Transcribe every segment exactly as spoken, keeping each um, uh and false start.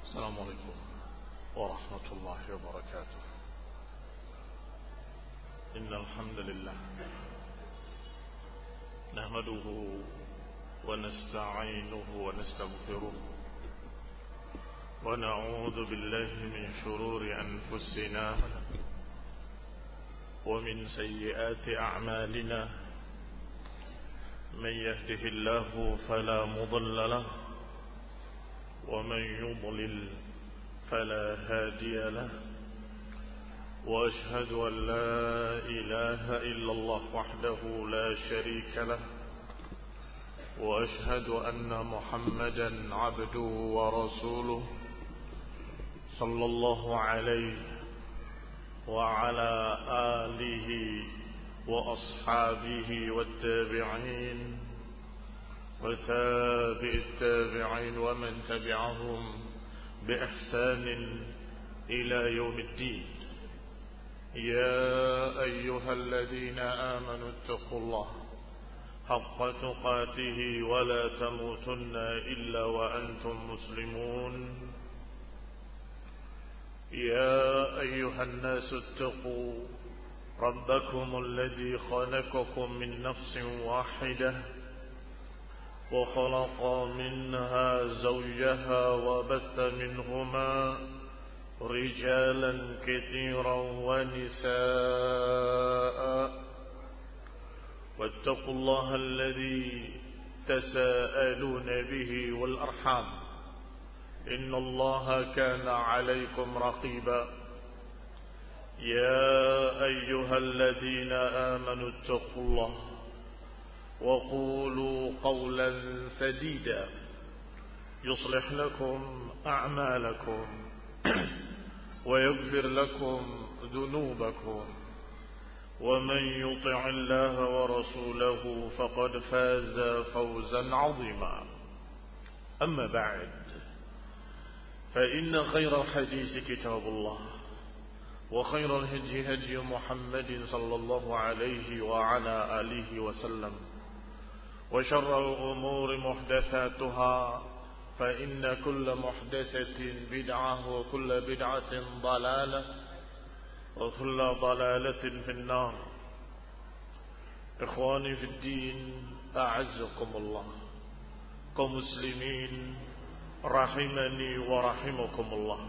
السلام عليكم ورحمة الله وبركاته. إن الحمد لله نحمده ونستعينه ونستغفره ونعوذ بالله من شرور أنفسنا ومن سيئات أعمالنا. من يهده الله فلا مضل له ومن يضلل فلا هادي له، وأشهد أن لا إله إلا الله وحده لا شريك له، وأشهد أن محمدا عبده ورسوله صلى الله عليه وعلى آله وأصحابه والتابعين وتابع التابعين ومن تبعهم بإحسان إلى يوم الدين. يا أيها الذين آمنوا اتقوا الله حق تقاته ولا تموتن إلا وأنتم مسلمون. يا أيها الناس اتقوا ربكم الذي خلقكم من نفس واحدة وخلق منها زوجها وبث منهما رجالا كثيرا ونساء، واتقوا الله الذي تساءلون به والأرحام إن الله كان عليكم رقيبا. يا أيها الذين آمنوا اتقوا الله وقولوا قولا سديدا يصلح لكم أعمالكم ويغفر لكم ذنوبكم، ومن يطع الله ورسوله فقد فاز فوزا عظيما. أما بعد، فإن خير الحديث كتاب الله، وخير الهدي هدي محمد صلى الله عليه وعلى آله وسلم، وشر الأمور محدثاتها، فإن كل محدثة بدعة وكل بدعة ضلالة وكل ضلالة في النار. إخواني في الدين، أعزكم الله، kaum muslimin rahimani wa rahimakumullah.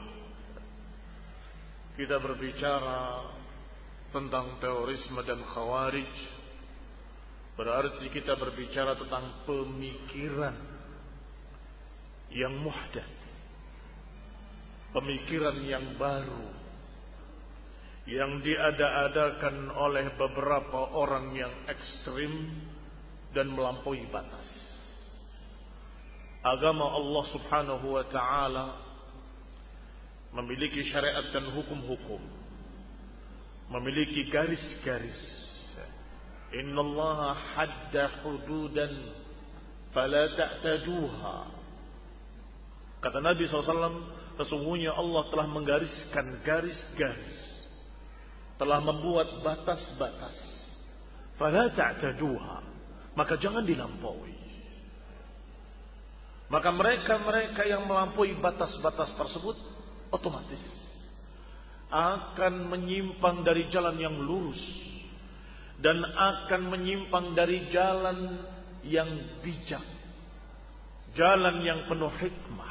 Kita berbicara tentang terorisme dan khawarij, berarti kita berbicara tentang pemikiran yang muhdats, pemikiran yang baru, yang diada-adakan oleh beberapa orang yang ekstrim dan melampaui batas. Agama Allah subhanahu wa ta'ala memiliki syariat dan hukum-hukum, memiliki garis-garis. Innallaha hadda hududan fala ta'taduha. Kata Nabi shallallahu alaihi wasallam, sesungguhnya Allah telah menggariskan garis-garis, telah membuat batas-batas. Fala ta'taduha, maka jangan dilampaui. Maka mereka-mereka yang melampaui batas-batas tersebut otomatis akan menyimpang dari jalan yang lurus dan akan menyimpang dari jalan yang bijak, jalan yang penuh hikmah.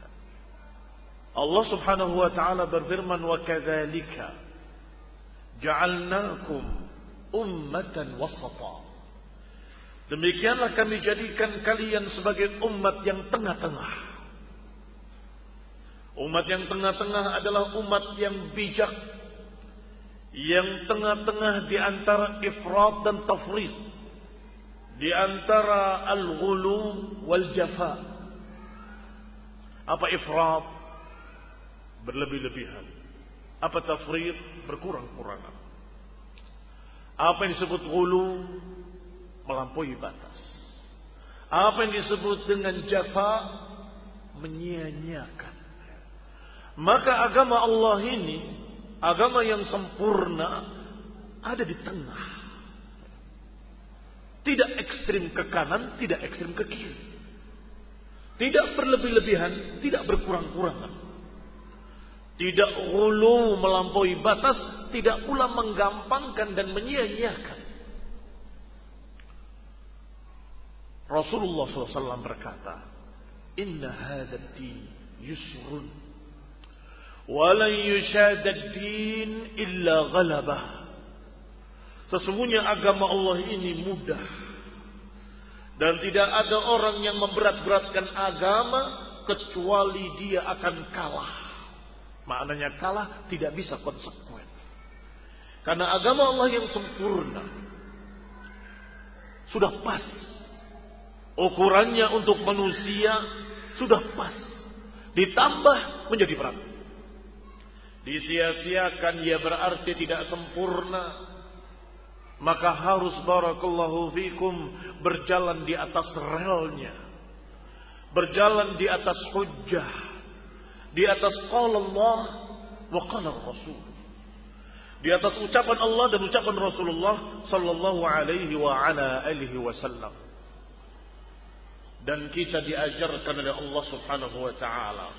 Allah subhanahu wa ta'ala berfirman, wa kadzalika ja'alnakum ummatan wasata. Demikianlah kami jadikan kalian sebagai umat yang tengah-tengah. Umat yang tengah-tengah adalah umat yang bijak, yang tengah-tengah di antara ifrat dan tafrid, di antara al-ghulu wal jafa. Apa ifrat? Berlebih-lebihan. Apa tafrid? Berkurang-kurangan. Apa yang disebut ghulu? Melampaui batas. Apa yang disebut dengan jafa? Menyia-nyiakan. Maka agama Allah ini, agama yang sempurna, ada di tengah. Tidak ekstrim ke kanan, tidak ekstrim ke kiri. Tidak berlebih-lebihan, tidak berkurang-kurangan. tidak ghulu melampaui batas, tidak pula menggampangkan dan menyia-nyiakan. Rasulullah shallallahu alaihi wasallam berkata, Inna hadad din yusrun, walan yushadad din illa ghalabah. Sesungguhnya agama Allah ini mudah, dan tidak ada orang yang memberat-beratkan agama kecuali dia akan kalah. Maknanya kalah tidak bisa konsekuen. Karena agama Allah yang sempurna sudah pas. Ukurannya untuk manusia sudah pas. Ditambah menjadi berat. Disia-siakan ya berarti tidak sempurna. Maka harus barakallahu fikum berjalan di atas relnya. Berjalan di atas hujjah. Di atas qala Allah wa qala Rasul. Di atas ucapan Allah dan ucapan Rasulullah sallallahu alaihi wa ala alihi wasallam. Dan kita diajarkan oleh Allah subhanahu wa ta'ala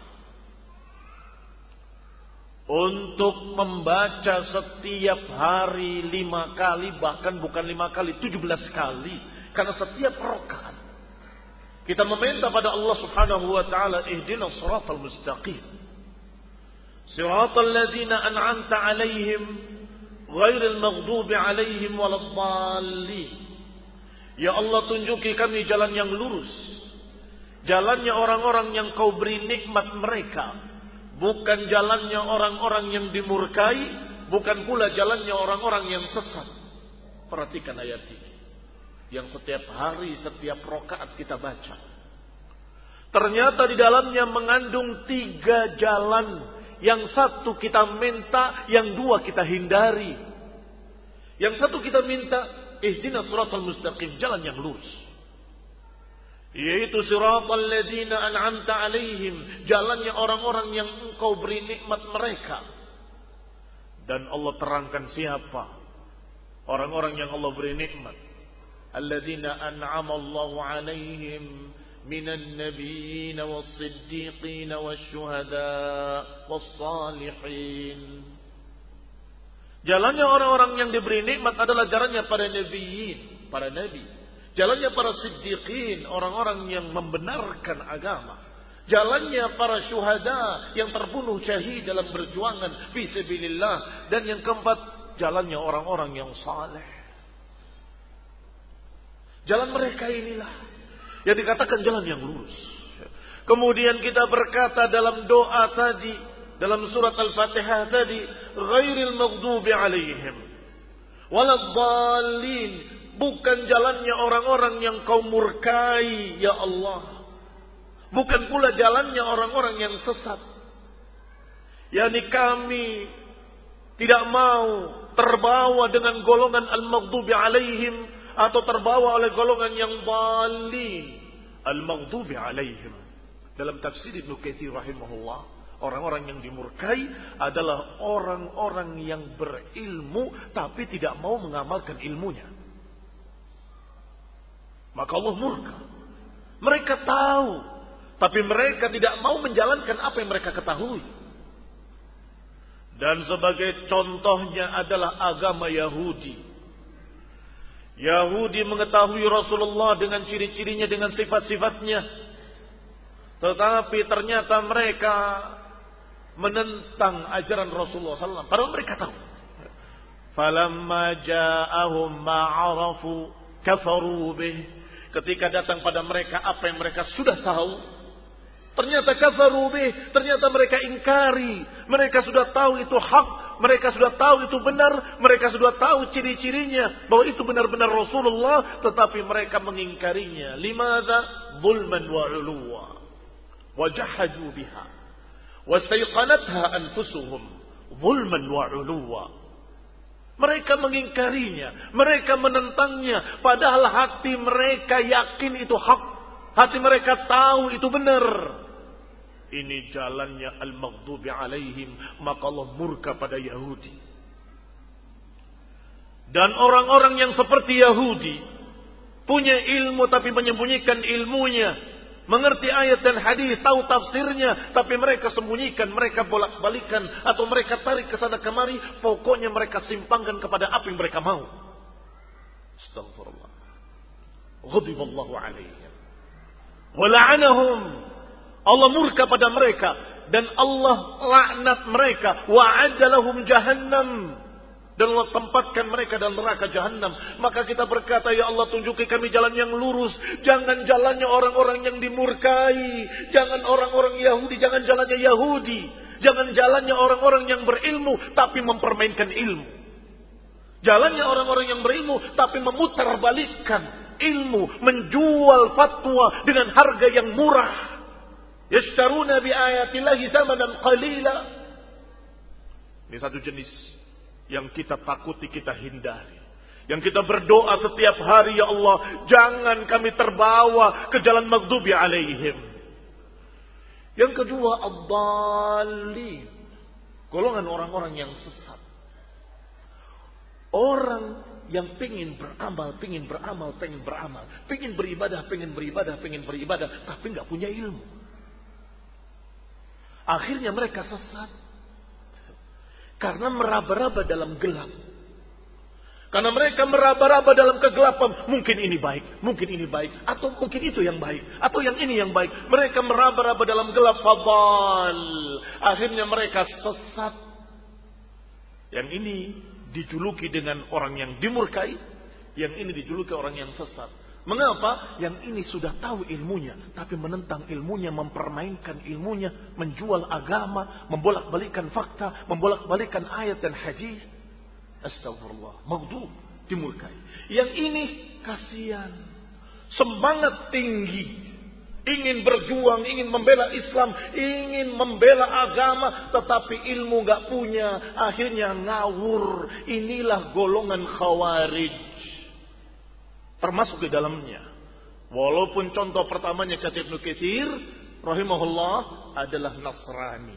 untuk membaca setiap hari lima kali, bahkan bukan lima kali, tujuh belas kali. Karena setiap rakaat kita meminta pada Allah subhanahu wa ta'ala, ihdinas siratal mustaqim, siratal ladzina an'amta alaihim ghairil maghdubi alaihim waladdallin. Ya Allah, tunjuki kami jalan yang lurus, jalannya orang-orang yang kau beri nikmat mereka, bukan jalannya orang-orang yang dimurkai, bukan pula jalannya orang-orang yang sesat. Perhatikan ayat ini yang setiap hari, setiap rakaat kita baca. Ternyata di dalamnya mengandung tiga jalan. Yang satu kita minta, yang dua kita hindari. Yang satu kita minta, ihdinas siratal mustaqim, jalan yang lurus. Yaitu siratal ladzina an'amta alaihim, jalannya orang-orang yang engkau beri nikmat mereka. Dan Allah terangkan siapa orang-orang yang Allah beri nikmat. Alladzina an'ama Allahu alaihim minan nabiyyin was-siddiqin wasyuhada was-salihin. Jalannya orang-orang yang diberi nikmat adalah jalannya para nabiyyin, para nabi. Jalannya para siddiqin, orang-orang yang membenarkan agama. Jalannya para syuhada yang terbunuh syahid dalam perjuangan fi sabilillah. Dan yang keempat, jalannya orang-orang yang saleh. Jalan mereka inilah yang dikatakan jalan yang lurus. Kemudian kita berkata dalam doa tadi, dalam surat Al-Fatihah tadi, ghairil maghdubi alaihim waladdallin, bukan jalannya orang-orang yang kau murkai ya Allah, bukan pula jalannya orang-orang yang sesat. Yani kami tidak mau terbawa dengan golongan al-maghdubi alaihim, atau terbawa oleh golongan yang dhalin. Al-maghdubi alaihim dalam tafsir Ibnu Katsir rahimahullah, orang-orang yang dimurkai adalah orang-orang yang berilmu tapi tidak mau mengamalkan ilmunya. Maka Allah murka. Mereka tahu, tapi mereka tidak mau menjalankan apa yang mereka ketahui. Dan sebagai contohnya adalah agama Yahudi. Yahudi mengetahui Rasulullah dengan ciri-cirinya, dengan sifat-sifatnya. Tetapi ternyata mereka menentang ajaran Rasulullah sallallahu alaihi wasallam. Padahal mereka tahu. Falamma ja'ahum ma'arafu kafaru bih. Ketika datang pada mereka apa yang mereka sudah tahu, ternyata kafaru bih, ternyata mereka ingkari. Mereka sudah tahu itu hak, mereka sudah tahu itu benar, mereka sudah tahu ciri-cirinya bahwa itu benar-benar Rasulullah, tetapi mereka mengingkarinya. Limadza? Zulman wa 'uluwa. Wajahadu biha. Wastayqanatha anfusuhum zulman wa 'uluwa. Mereka mengingkarinya, mereka menentangnya, padahal hati mereka yakin itu hak, hati mereka tahu itu benar. Ini jalannya al-maghdubi alaihim, maka Allah murka pada Yahudi. Dan orang-orang yang seperti Yahudi punya ilmu tapi menyembunyikan ilmunya, mengerti ayat dan hadis, tahu tafsirnya, tapi mereka sembunyikan, mereka bolak-balikan, atau mereka tarik ke sana kemari, pokoknya mereka simpangkan kepada apa yang mereka mau. Astagfirullah. Ghadiballahu alaihim wa la'anahum. Allah murka pada mereka dan Allah laknat mereka. Wa'adda lahum jahannam, dan Allah tempatkan mereka dalam neraka jahannam. Maka kita berkata, ya Allah, tunjuki kami jalan yang lurus. Jangan jalannya orang-orang yang dimurkai. Jangan orang-orang Yahudi, jangan jalannya Yahudi. Jangan jalannya orang-orang yang berilmu tapi mempermainkan ilmu. Jalannya orang-orang yang berilmu tapi memutarbalikkan ilmu, menjual fatwa dengan harga yang murah. Yashtaruna bi ayatillahi thamanan qalila. Ini satu jenis yang kita takuti, kita hindari. Yang kita berdoa setiap hari, ya Allah, jangan kami terbawa ke jalan maghdubi alaihim. Yang kedua, ad-dallin, golongan orang-orang yang sesat. Orang yang pingin beramal, pingin beramal, pingin beramal, pingin beribadah, pingin beribadah, pingin beribadah, tapi nggak punya ilmu. Akhirnya mereka sesat karena meraba-raba dalam gelap. Karena mereka meraba-raba dalam kegelapan. Mungkin ini baik, mungkin ini baik, atau mungkin itu yang baik, atau yang ini yang baik. Mereka meraba-raba dalam gelap. Fadal. Akhirnya mereka sesat. Yang ini dijuluki dengan orang yang dimurkai, yang ini dijuluki orang yang sesat. Mengapa? Yang ini sudah tahu ilmunya, tapi menentang ilmunya, mempermainkan ilmunya, menjual agama, membolak-balikan fakta, membolak-balikan ayat dan hadis. Astagfirullah, maghdub, dimurkai. Yang ini kasihan, semangat tinggi, ingin berjuang, ingin membela Islam, ingin membela agama, tetapi ilmu gak punya, akhirnya ngawur. Inilah golongan khawarij. Termasuk di dalamnya. Walaupun contoh pertamanya kata Ibnu Katsir rahimahullah adalah Nasrani.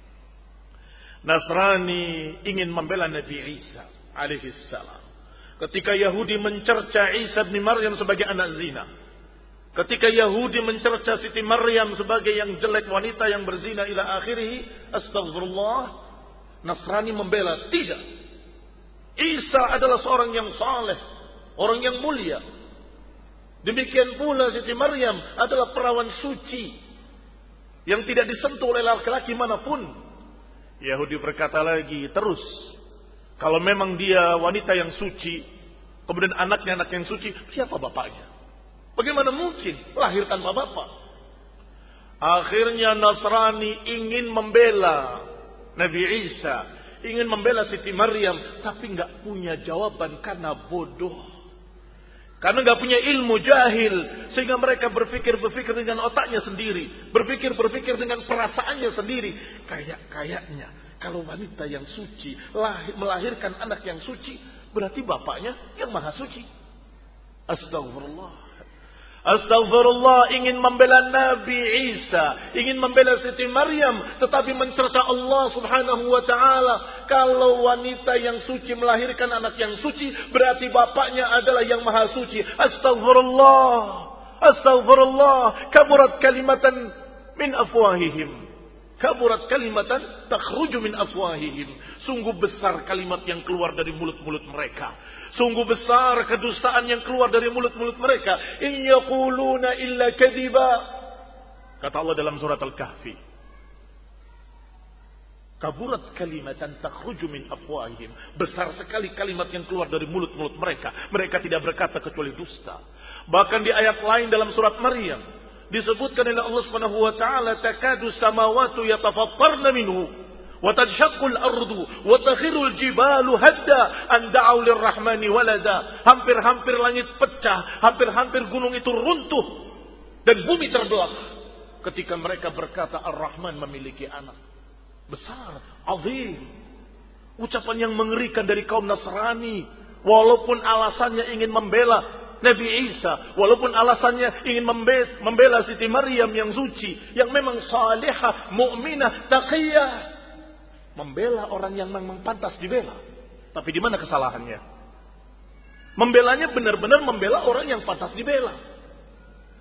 Nasrani ingin membela Nabi Isa alaihi salam. Ketika Yahudi mencerca Isa bin Maryam sebagai anak zina. Ketika Yahudi mencerca Siti Maryam sebagai yang jelek, wanita yang berzina ila akhirih, astagfirullah, Nasrani membela. Tidak. Isa adalah seorang yang saleh, orang yang mulia. Demikian pula Siti Maryam adalah perawan suci yang tidak disentuh oleh laki-laki manapun. Yahudi berkata lagi terus, kalau memang dia wanita yang suci, kemudian anaknya anak yang suci, siapa bapaknya? Bagaimana mungkin lahir tanpa bapak? Akhirnya Nasrani ingin membela Nabi Isa, ingin membela Siti Maryam, tapi nggak punya jawaban karena bodoh. Karena nggak punya ilmu, jahil, sehingga mereka berpikir-berpikir dengan otaknya sendiri, berpikir-berpikir dengan perasaannya sendiri. Kayak-kayaknya kalau wanita yang suci lahir, melahirkan anak yang suci, berarti bapaknya yang maha suci. Astagfirullah. Astagfirullah, ingin membela Nabi Isa, ingin membela Siti Maryam, tetapi mencerca Allah subhanahu wa ta'ala. Kalau wanita yang suci melahirkan anak yang suci, berarti bapaknya adalah yang maha suci. Astagfirullah. Astagfirullah. Kaburat kalimatan min afwahihim. Kaburat kalimatan takhruju min afwahihim. Sungguh besar kalimat yang keluar dari mulut-mulut mereka. Sungguh besar kedustaan yang keluar dari mulut-mulut mereka. In yaquluna illa kadiba. Kata Allah dalam surat Al-Kahfi. Kaburat kalimatan takhruju min afwahihim. Besar sekali kalimat yang keluar dari mulut-mulut mereka. Mereka tidak berkata kecuali dusta. Bahkan di ayat lain dalam surat Maryam disebutkan oleh Allah Subhanahu wa taala, takadu samawati yatafattarna minhu wa tanshaqqu al-ardu wa takhiru al-jibalu hadda an da'u lir-rahmani walada. Hampir-hampir langit pecah, hampir-hampir gunung itu runtuh dan bumi terbelah ketika mereka berkata Ar-Rahman memiliki anak. Besar, azim. Ucapan yang mengerikan dari kaum Nasrani, walaupun alasannya ingin membela Nabi Isa, walaupun alasannya ingin membela Siti Maryam yang suci, yang memang salihah, mukminah, taqiyah, membela orang yang memang pantas dibela. Tapi di mana kesalahannya? Membelanya benar-benar membela orang yang pantas dibela.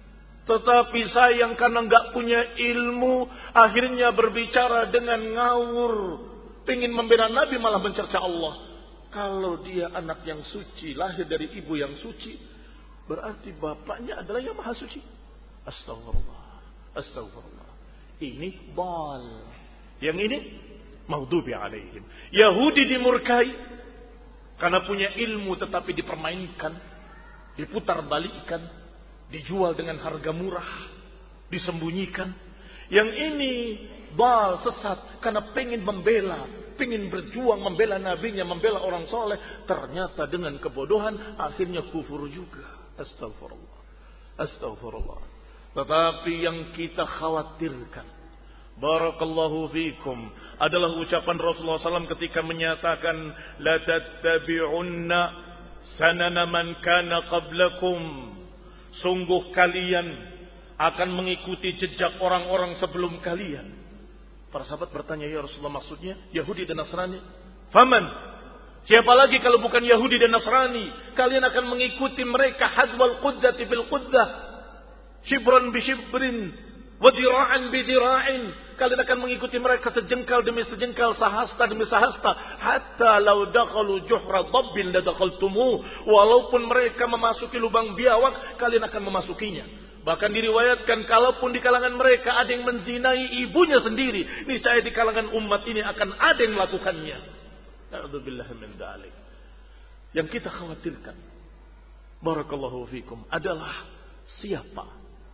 Tetapi sayang karena nggak punya ilmu, akhirnya berbicara dengan ngawur. Pengin membela Nabi malah mencerca Allah. Kalau dia anak yang suci, lahir dari ibu yang suci, berarti bapaknya adalah yang maha suci. Astagfirullah. Astagfirullah. Ini bal. Yang ini maghdubi alaihim. Yahudi dimurkai karena punya ilmu tetapi dipermainkan, diputar balikkan, dijual dengan harga murah, disembunyikan. Yang ini bal, sesat karena pengen membela, pengen berjuang membela nabinya, membela orang soleh, ternyata dengan kebodohan akhirnya kufur juga. Astagfirullah. Astagfirullah. Tetapi yang kita khawatirkan, barakallahu fikum, adalah ucapan Rasulullah shallallahu alaihi wasallam ketika menyatakan la tattabi'unna sanana man kana qablakum. Sungguh kalian akan mengikuti jejak orang-orang sebelum kalian. Para sahabat bertanya, ya Rasulullah, maksudnya Yahudi dan Nasrani? Faman? Siapa lagi kalau bukan Yahudi dan Nasrani? Kalian akan mengikuti mereka hadwal quddati bil quddah, shibran bi shibrin, wa dira'an bi dira'in. Kalian akan mengikuti mereka sejengkal demi sejengkal, sahasta demi sahasta, hatta law dakhalu juhra dabbin la dakhaltumuh. Walaupun mereka memasuki lubang biawak, kalian akan memasukinya. Bahkan diriwayatkan kalaupun di kalangan mereka ada yang menzinai ibunya sendiri, niscaya di kalangan umat ini akan ada yang melakukannya. Na'udzubillah min dzalik. Yang kita khawatirkan, barakallahu fikum, adalah siapa?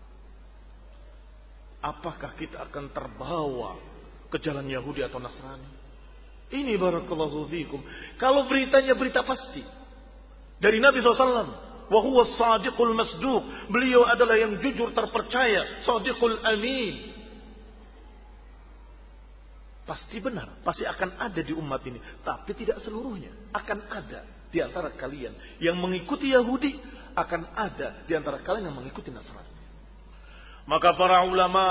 Apakah kita akan terbawa ke jalan Yahudi atau Nasrani? Ini barakallahu fikum. Kalau beritanya berita pasti dari Nabi shallallahu alaihi wasallam, wa huwa as-sadiqul masduq, beliau adalah yang jujur terpercaya, sadiqul amin. Pasti benar, pasti akan ada di umat ini, tapi tidak seluruhnya. Akan ada di antara kalian yang mengikuti Yahudi, akan ada di antara kalian yang mengikuti Nasrani. Maka para ulama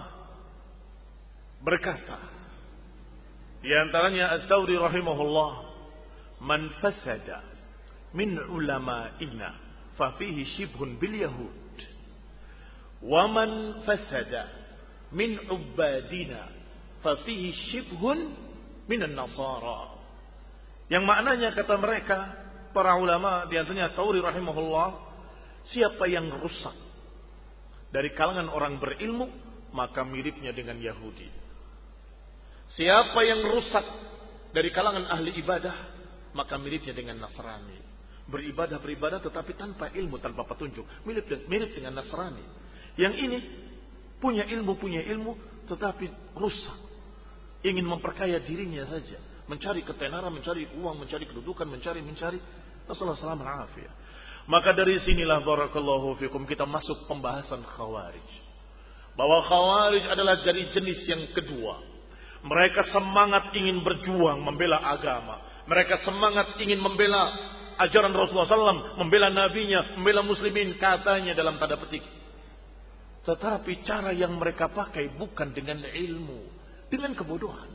berkata, di antaranya At-Tawri rahimahullah, man fasada min ulama'ina fa fihi shibhun bil yahud, wa man fasada min ubadina fa fihi shibhun min an-nasara. Yang maknanya kata mereka para ulama, di antaranya At-Tawri rahimahullah, siapa yang rusak dari kalangan orang berilmu, maka miripnya dengan Yahudi. Siapa yang rusak dari kalangan ahli ibadah, maka miripnya dengan Nasrani. Beribadah-beribadah tetapi tanpa ilmu, tanpa petunjuk, mirip, mirip dengan Nasrani. Yang ini punya ilmu, punya ilmu tetapi rusak, ingin memperkaya dirinya saja, mencari ketenaran, mencari uang, mencari kedudukan, mencari mencari. Rasulullah shallallahu alaihi wasallam. Maka dari sinilah barakallahu fikum kita masuk pembahasan Khawarij. Bahwa Khawarij adalah dari jenis yang kedua. Mereka semangat ingin berjuang membela agama. Mereka semangat ingin membela ajaran Rasulullah shallallahu alaihi wasallam, membela nabinya, membela muslimin, katanya dalam tanda petik. Tetapi cara yang mereka pakai bukan dengan ilmu, dengan kebodohan.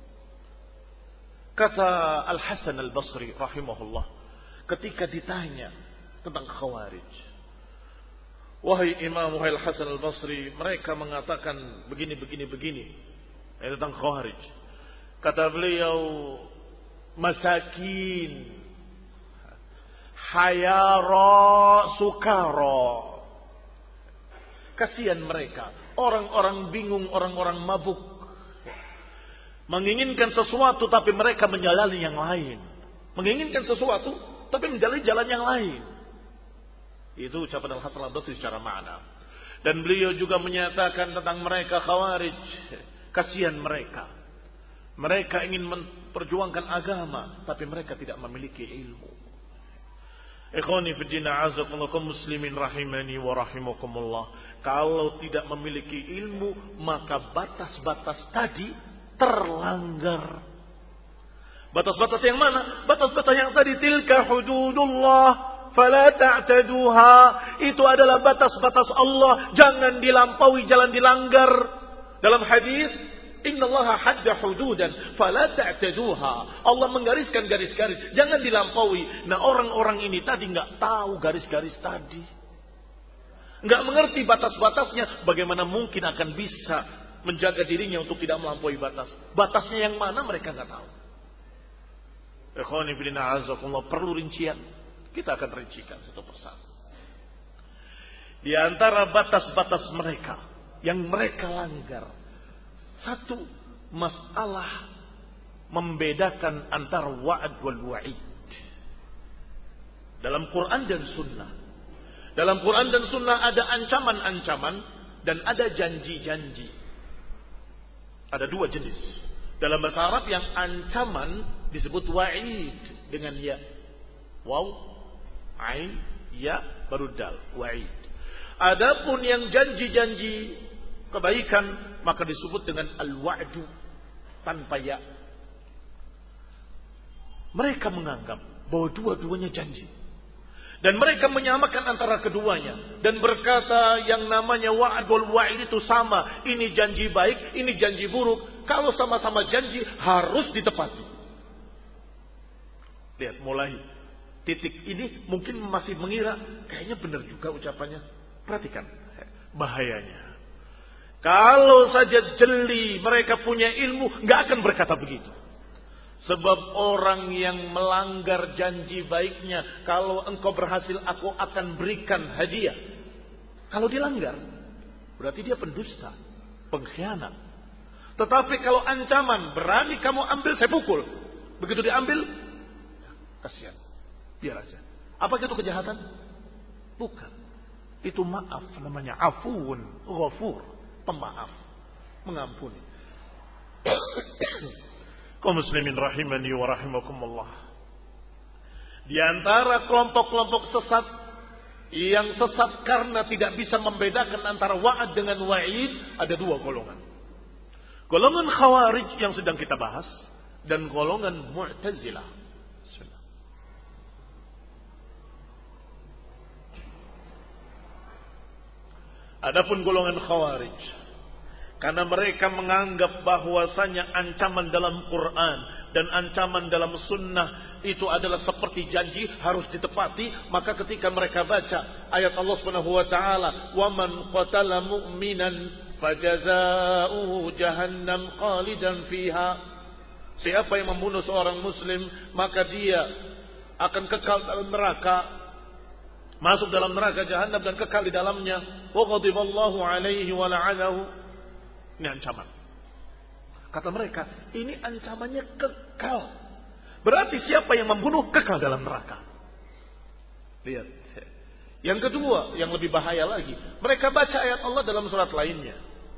Kata Al-Hasan Al-Basri rahimahullah, ketika ditanya tentang Khawarij, wahai Imam, wahai Al-Hasan Al-Basri, mereka mengatakan begini, begini, begini eh, tentang Khawarij. Kata beliau, masakin, hayara, sukara. Kasihan mereka, orang-orang bingung, orang-orang mabuk, menginginkan sesuatu tapi mereka menjalani yang lain. Menginginkan sesuatu tapi menjalani jalan yang lain. Itu ucapan Al-Hasan Al-Basri secara makna. Dan beliau juga menyatakan tentang mereka Khawarij, kasihan mereka. Mereka ingin memperjuangkan agama, tapi mereka tidak memiliki ilmu. Ikhwani fi din, a'azakumullah muslimin rahimani wa rahimakumullah. Kalau tidak memiliki ilmu, maka batas-batas tadi terlanggar. Batas-batas yang mana? Batas-batas yang tadi, tilka hududullah fala ta'taduha. Itu adalah batas-batas Allah, jangan dilampaui, jangan dilanggar. Dalam hadis, innallaha hadda hududan fala ta'taduha. Allah menggariskan garis-garis, jangan dilampaui. Nah, orang-orang ini tadi enggak tahu garis-garis tadi. Nggak mengerti batas-batasnya, bagaimana mungkin akan bisa menjaga dirinya untuk tidak melampaui batas? Batasnya yang mana mereka nggak tahu. Ikhwani fillah azakumullah, perlu rincian. Kita akan rincikan satu persatu. Di antara batas-batas mereka yang mereka langgar, satu masalah membedakan antara wa'ad wal wa'id dalam Quran dan Sunnah. Dalam Quran dan Sunnah ada ancaman-ancaman dan ada janji-janji. Ada dua jenis. Dalam bahasa Arab yang ancaman disebut wa'id dengan ya. Waw, ain, ya, baru dal, wa'id. Adapun yang janji-janji kebaikan maka disebut dengan al-wa'du tanpa ya. Mereka menganggap bahwa dua-duanya janji. Dan mereka menyamakan antara keduanya. Dan berkata yang namanya wa'ad wal wa'id itu sama. Ini janji baik, ini janji buruk. Kalau sama-sama janji harus ditepati. Lihat mulai titik ini mungkin masih mengira kayaknya benar juga ucapannya. Perhatikan bahayanya. Kalau saja jeli mereka punya ilmu, nggak akan berkata begitu. Sebab orang yang melanggar janji baiknya, kalau engkau berhasil aku akan berikan hadiah. Kalau dilanggar, berarti dia pendusta, pengkhianat. Tetapi kalau ancaman, berani kamu ambil, saya pukul. Begitu diambil, kasihan, biar aja. Apa itu kejahatan? Bukan. Itu maaf, namanya afuun, ghafur, pemaaf, mengampuni. Kaum muslimin rahimani wa rahimakumullah. Di antara kelompok-kelompok sesat yang sesat karena tidak bisa membedakan antara wa'ad dengan wa'id, ada dua golongan. Golongan Khawarij yang sedang kita bahas dan golongan Mu'tazilah. Adapun golongan Khawarij, karena mereka menganggap bahwasanya ancaman dalam Quran dan ancaman dalam Sunnah itu adalah seperti janji harus ditepati, maka ketika mereka baca ayat Allah Subhanahu wa taala, "Wa man qatala mu'minan fajazaohu jahannam khalidan fiha." Siapa yang membunuh seorang muslim, maka dia akan kekal dalam neraka, masuk dalam neraka jahanam dan kekal di dalamnya. Wa ghadiballahu alaihi wa la'anahu. Ini ancaman. Kata mereka, ini ancamannya kekal. Berarti siapa yang membunuh kekal dalam neraka. Lihat. Yang kedua, yang lebih bahaya lagi, mereka baca ayat Allah dalam surat lainnya.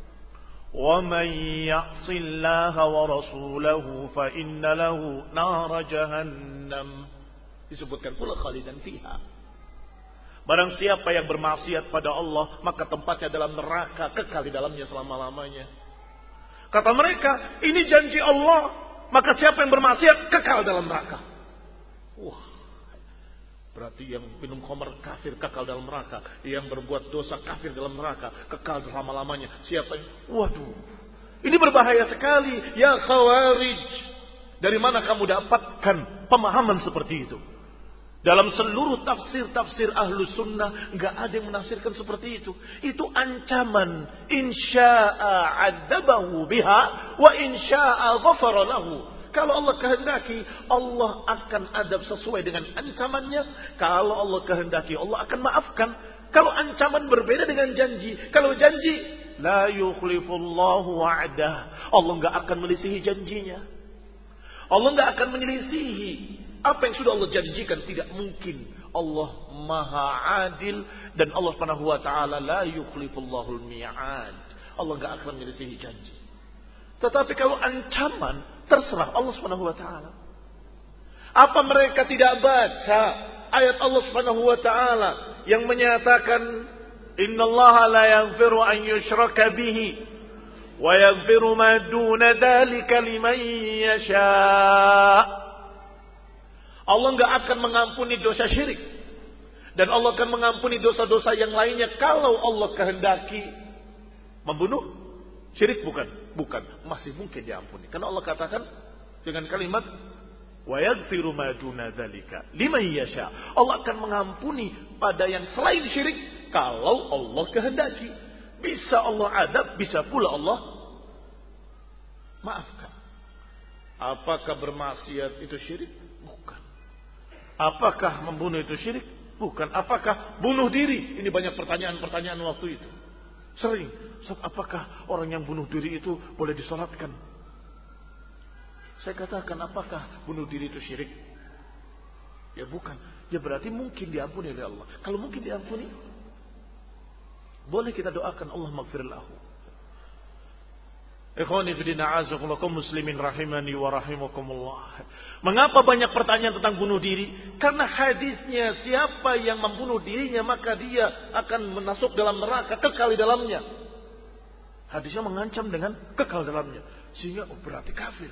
Wa man ya'sillaha wa rasulahu fa inna lahu nar jahannam. Disebutkan pula khalidan fiha. Barang siapa yang bermaksiat pada Allah, maka tempatnya dalam neraka, kekal di dalamnya selama-lamanya. Kata mereka, ini janji Allah, maka siapa yang bermaksiat, kekal dalam neraka. Wah, berarti yang minum khamar kafir, kekal dalam neraka. Yang berbuat dosa kafir dalam neraka, kekal selama-lamanya. Siapa yang, waduh, ini berbahaya sekali. Ya Khawarij, dari mana kamu dapatkan pemahaman seperti itu? Dalam seluruh tafsir-tafsir ahlu sunnah nggak ada yang menafsirkan seperti itu. Itu ancaman. Insya'a adzabahu biha wa insya'a ghafara lahu. Kalau Allah kehendaki, Allah akan adab sesuai dengan ancamannya. Kalau Allah kehendaki, Allah akan maafkan. Kalau ancaman berbeda dengan janji. Kalau janji, la yukhlifullahu wa'dah. Allah nggak akan melisihi janjinya. Allah nggak akan menyelisihi apa yang sudah Allah janjikan. Tidak mungkin. Allah maha adil. Dan Allah subhanahu wa ta'ala la yukhlifullahul mi'ad. Allah gak akan menyelisihi janji. Tetapi kalau ancaman, terserah Allah subhanahu wa ta'ala. Apa mereka tidak baca ayat Allah subhanahu wa ta'ala yang menyatakan, innallaha la yaghfiru an yushraka bihi wa yaghfiru ma duna dhalika liman yasha'. Allah nggak akan mengampuni dosa syirik. Dan Allah akan mengampuni dosa-dosa yang lainnya kalau Allah kehendaki. Membunuh? Syirik bukan? Bukan. Masih mungkin diampuni. Karena Allah katakan dengan kalimat wa yaghfiru ma duna dzalika liman yasha. Allah akan mengampuni pada yang selain syirik kalau Allah kehendaki. Bisa Allah adab, bisa pula Allah maafkan. Apakah bermaksiat itu syirik? Bukan. Apakah membunuh itu syirik? Bukan. Apakah bunuh diri? Ini banyak pertanyaan-pertanyaan waktu itu. Sering. Apakah orang yang bunuh diri itu boleh disolatkan? Saya katakan, apakah bunuh diri itu syirik? Ya bukan. Ya berarti mungkin diampuni oleh Allah. Kalau mungkin diampuni, boleh kita doakan Allah maghfir lahu. Ikhwani fillah a'azakumullah kaum muslimin rahimani wa rahimakumullah. Mengapa banyak pertanyaan tentang bunuh diri? Karena hadisnya, siapa yang membunuh dirinya maka dia akan masuk dalam neraka, kekal di dalamnya. Hadisnya mengancam dengan kekal dalamnya. Sehingga oh, berarti kafir.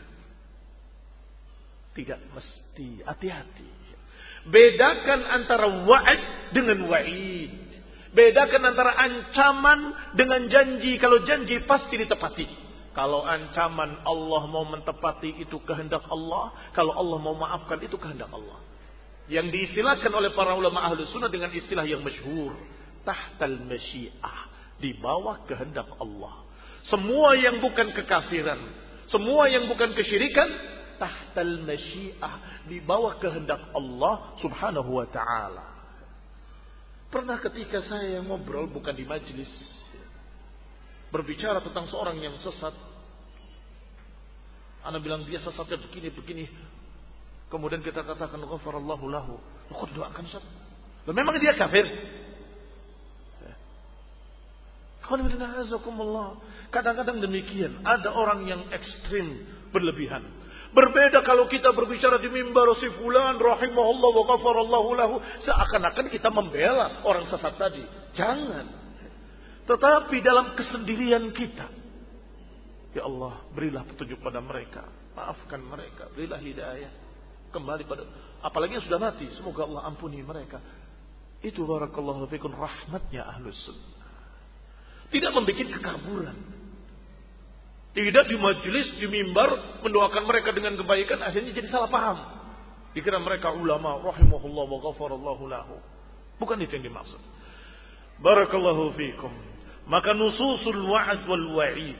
Tidak mesti, hati-hati. Bedakan antara wa'id dengan wa'id. Bedakan antara ancaman dengan janji. Kalau janji pasti ditepati. Kalau ancaman Allah mau mentepati itu kehendak Allah. Kalau Allah mau maafkan itu kehendak Allah. Yang diistilahkan oleh para ulama ahlu sunnah dengan istilah yang masyhur. Tahtal masyiah. Di bawah kehendak Allah. Semua yang bukan kekafiran. Semua yang bukan kesyirikan. Tahtal masyiah. Di bawah kehendak Allah subhanahu wa ta'ala. Pernah ketika saya ngobrol bukan di majlis. Berbicara tentang seorang yang sesat. Ana bilang dia sesatnya begini-begini. Kemudian kita katakan ghafarallahu lahu. Kok doakan Ustaz? Loh, memang dia kafir? Kadang-kadang demikian. Ada orang yang ekstrim berlebihan. Berbeda kalau kita berbicara di mimbar si fulan rahimahullah wa ghafarallahu lahu. Seakan-akan kita membela orang sesat tadi. Jangan. Tetapi dalam kesendirian kita, ya Allah, berilah petunjuk pada mereka, maafkan mereka, berilah hidayah, kembali pada, apalagi yang sudah mati, semoga Allah ampuni mereka. Itu barakallahu fikum rahmatnya ahlus sunnah. Tidak membuat kekaburan. Tidak di majelis, di mimbar mendoakan mereka dengan kebaikan, akhirnya jadi salah paham. Dikira mereka ulama, rahimahullah wa ghafarallahu lahu. Bukan itu yang dimaksud. Barakallahu fikum. Maka nususul wa'ad wal wa'id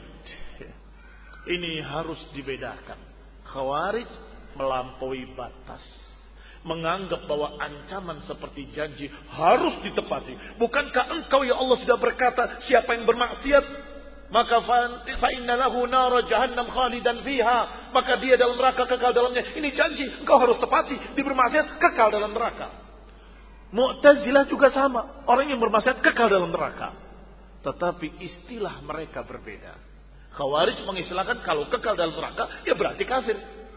ini harus dibedakan. Khawarij melampaui batas, menganggap bahwa ancaman seperti janji harus ditepati. Bukankah engkau ya Allah sudah berkata, siapa yang bermaksiat maka fa inna lahu nar jahannam khalidan fiha, maka dia dalam neraka kekal dalamnya. Ini janji, engkau harus tepati. Dia bermaksiat kekal dalam neraka. Mu'tazilah juga sama, orang yang bermaksiat kekal dalam neraka. Tetapi istilah mereka berbeda. Khawarij mengistilahkan kalau kekal dalam neraka, ya berarti kafir.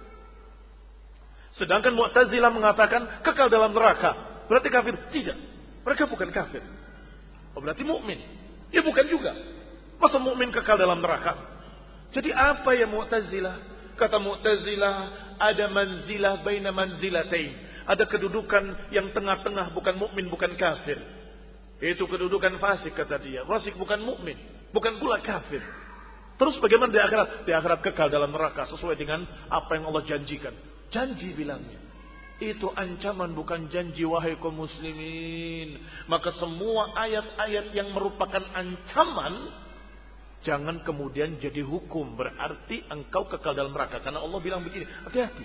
Sedangkan Mu'tazilah mengatakan kekal dalam neraka, berarti kafir. Tidak, mereka bukan kafir. Oh, berarti mukmin. Ya bukan juga. Masa mukmin kekal dalam neraka? Jadi apa ya Mu'tazilah? Kata Mu'tazilah, ada manzilah baina manzilatain. Ada kedudukan yang tengah-tengah, bukan mukmin, bukan kafir. Itu kedudukan fasik kata dia. Fasik bukan mukmin, bukan pula kafir. Terus bagaimana di akhirat? Di akhirat kekal dalam neraka sesuai dengan apa yang Allah janjikan. Janji bilangnya. Itu ancaman bukan janji wahai kaum muslimin. Maka semua ayat-ayat yang merupakan ancaman jangan kemudian jadi hukum. Berarti engkau kekal dalam neraka. Karena Allah bilang begini, hati-hati.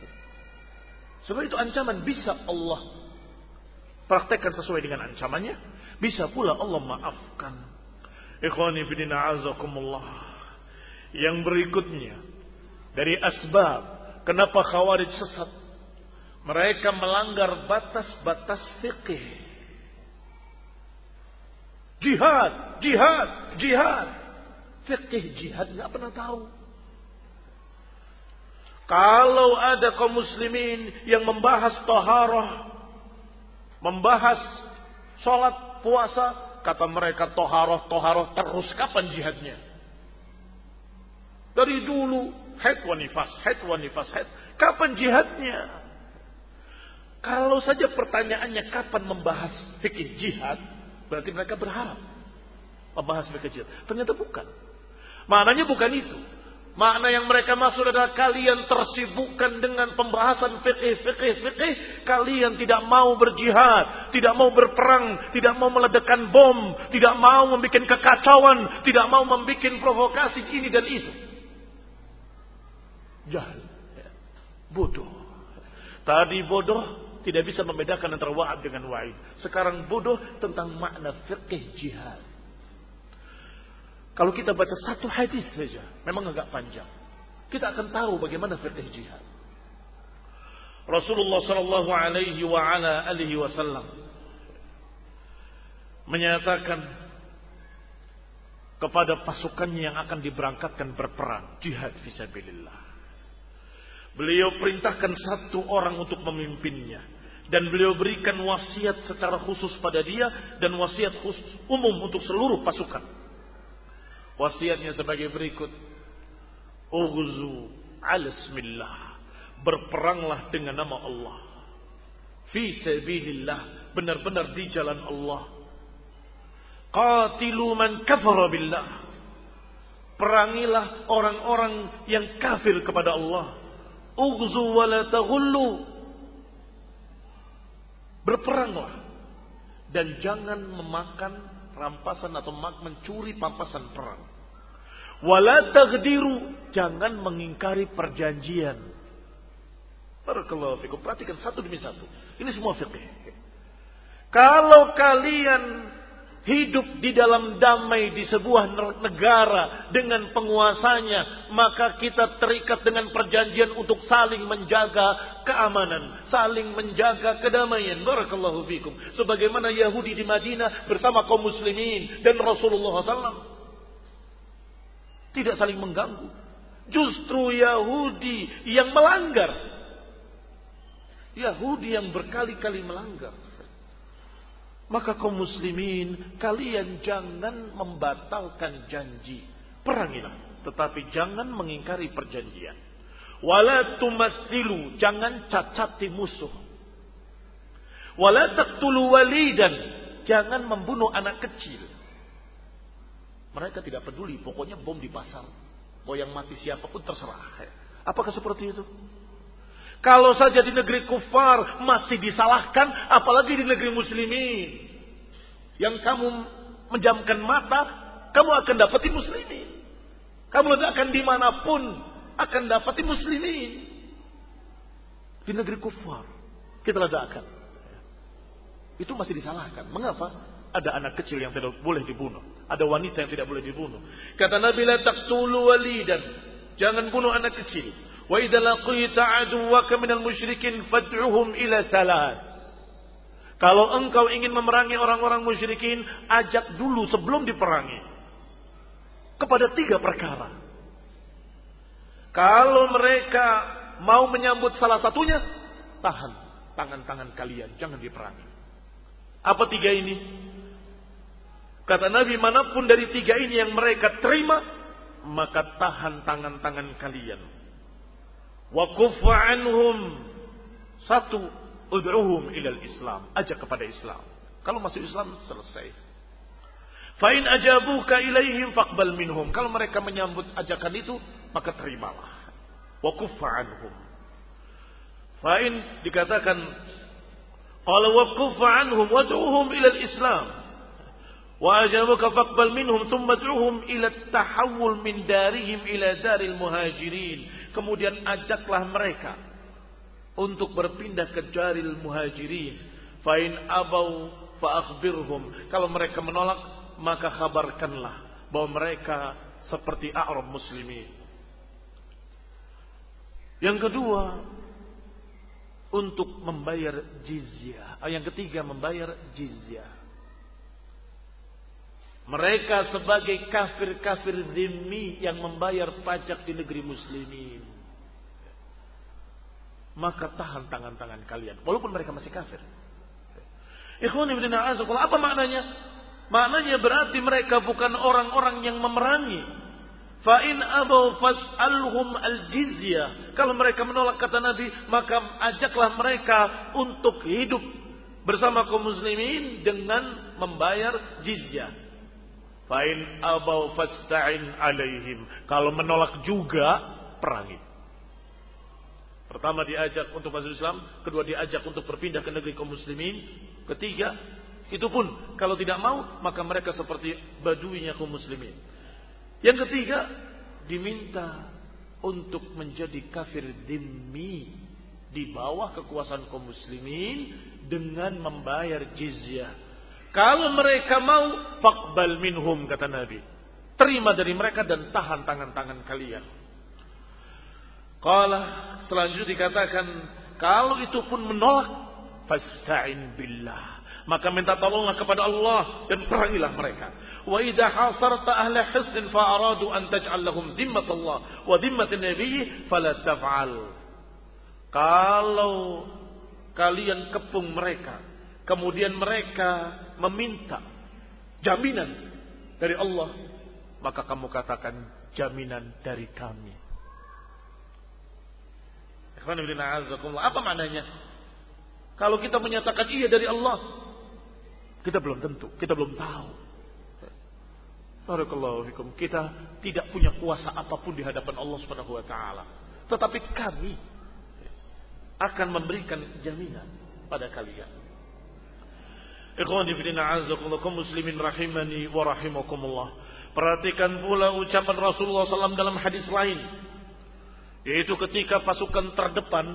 Sebab itu ancaman bisa Allah praktekkan sesuai dengan ancamannya. Bisa pula Allah maafkan. Ikhwani fillah a'azakumullah. Yang berikutnya dari asbab kenapa Khawarij sesat, mereka melanggar batas-batas fikih. Jihad, jihad, jihad. Fikih jihad nggak pernah tahu. Kalau ada kaum muslimin yang membahas taharah, membahas sholat, puasa, kata mereka toharoh, toharoh terus, kapan jihadnya? Dari dulu, haid wa nifas, haid wa nifas, haid. Kapan jihadnya? Kalau saja pertanyaannya kapan membahas fikih jihad, berarti mereka berharap membahas fikih jihad. Ternyata bukan. Maknanya bukan itu. Makna yang mereka maksud adalah kalian tersibukkan dengan pembahasan fikih, fikih, fikih. Kalian tidak mau berjihad, tidak mau berperang, tidak mau meledakkan bom, tidak mau membuat kekacauan, tidak mau membuat provokasi ini dan itu. Jahil, bodoh. Tadi bodoh tidak bisa membedakan antara wa'ad dengan wa'id. Sekarang bodoh tentang makna fikih jihad. Kalau kita baca satu hadis saja, memang agak panjang, kita akan tahu bagaimana fikih jihad. Rasulullah sallallahu alaihi wa ala alihi wasallam menyatakan kepada pasukannya yang akan diberangkatkan berperang jihad fisabilillah. Beliau perintahkan satu orang untuk memimpinnya, dan beliau berikan wasiat secara khusus pada dia dan wasiat khusus umum untuk seluruh pasukan. Wasiatnya sebagai berikut. Ughzu al-ismillah. Berperanglah dengan nama Allah. Fi sabilillah. Benar-benar di jalan Allah. Qatilu man kafara billah. Perangilah orang-orang yang kafir kepada Allah. Ughzu wa la taghullu. Berperanglah. Dan jangan memakan rampasan atau mencuri pampasan perang. Wala taghdiru, jangan mengingkari perjanjian. Barakallahu fikum. Perhatikan satu demi satu. Ini semua fikih. Kalau kalian hidup di dalam damai di sebuah negara dengan penguasanya, maka kita terikat dengan perjanjian untuk saling menjaga keamanan, saling menjaga kedamaian. Barakallahu fikum. Sebagaimana Yahudi di Madinah bersama kaum muslimin dan Rasulullah sallallahu alaihi wasallam tidak saling mengganggu. Justru Yahudi yang melanggar. Yahudi yang berkali-kali melanggar. Maka kaum muslimin, kalian jangan membatalkan janji. Perangilah, tetapi jangan mengingkari perjanjian. Wala tumatsilu, jangan cacati musuh. Wala taqtulu walidan, jangan membunuh anak kecil. Mereka tidak peduli, pokoknya bom di pasar. Mau yang mati siapapun terserah. Apakah seperti itu? Kalau saja di negeri kufar masih disalahkan, apalagi di negeri muslimin. Yang kamu menjamkan mata, kamu akan dapati muslimin. Kamu letakkan dimanapun, akan dapati muslimin. Di negeri kufar, kita letakkan. Itu masih disalahkan. Mengapa? Ada anak kecil yang tidak boleh dibunuh. Ada wanita yang tidak boleh dibunuh. Kata Nabi, la taqtulu walidan. Jangan bunuh anak kecil. Wa idza laqita aduwaka minal musyrikin fad'uhum ila thalath. Kalau engkau ingin memerangi orang-orang musyrikin, ajak dulu sebelum diperangi kepada tiga perkara. Kalau mereka mau menyambut salah satunya, tahan tangan-tangan kalian, jangan diperangi. Apa tiga ini? Kata Nabi, manapun dari tiga ini yang mereka terima, maka tahan tangan-tangan kalian. Wa kuffa anhum. Satu, ud'uhum ilal Islam. Ajak kepada Islam. Kalau masuk Islam, selesai. Fa in ajabuka ilaihim faqbal minhum. Kalau mereka menyambut ajakan itu, maka terimalah. Wa kuffa anhum. Fa in dikatakan, qala wa kuffa anhum wad'uhum ilal Islam. Wa ajabuka faqbal minhum thumma ad'uhum ila at-tahawul min darihim ila daril muhajirin. Kemudian ajaklah mereka untuk berpindah ke daril muhajirin. Fa in abau fa akhbirhum. Kalau mereka menolak, maka kabarkanlah bahwa mereka seperti a'rab muslimin. Yang kedua, untuk membayar jizyah. Yang ketiga, membayar jizyah. Mereka sebagai kafir-kafir dhimmi yang membayar pajak di negeri muslimin. Maka tahan tangan-tangan kalian. Walaupun mereka masih kafir. Ikhwan ibn a'azakullah. Apa maknanya? Maknanya berarti mereka bukan orang-orang yang memerangi. Fa'in abaw fas'alhum al-jizyah. Kalau mereka menolak kata Nabi, maka ajaklah mereka untuk hidup bersama kaum muslimin dengan membayar jizyah. Fa in abaw fasta'in alaihim. Kalau menolak juga perangi. Pertama diajak untuk masuk Islam, kedua diajak untuk berpindah ke negeri kaum muslimin, ketiga itu pun kalau tidak mau maka mereka seperti baduinya kaum muslimin. Yang ketiga diminta untuk menjadi kafir dhimmi di bawah kekuasaan kaum muslimin dengan membayar jizyah. Kalau mereka mau, faqbal minhum, kata Nabi. Terima dari mereka dan tahan tangan-tangan kalian. Qala, selanjutnya dikatakan, kalau itu pun menolak, fasta'in billah. Maka minta tolonglah kepada Allah dan perangilah mereka. Wa idha hasarta ahla hisnin fa'aradu an taj'al lahum dhimmatallah wa dhimmatin nabiyyi fala taf'al. Kalau kalian kepung mereka, kemudian mereka meminta jaminan dari Allah, maka kamu katakan jaminan dari kami. Apa maknanya? Kalau kita menyatakan iya dari Allah, kita belum tentu, kita belum tahu. Barakallahu fikum. Kita tidak punya kuasa apapun di hadapan Allah Subhanahu wa taala. Tetapi kami akan memberikan jaminan pada kalian. Ikhwani fillah, a'azzakumullah, muslimin rahimani wa rahimakumullah. Perhatikan pula ucapan Rasulullah sallallahu alaihi wasallam dalam hadis lain, yaitu ketika pasukan terdepan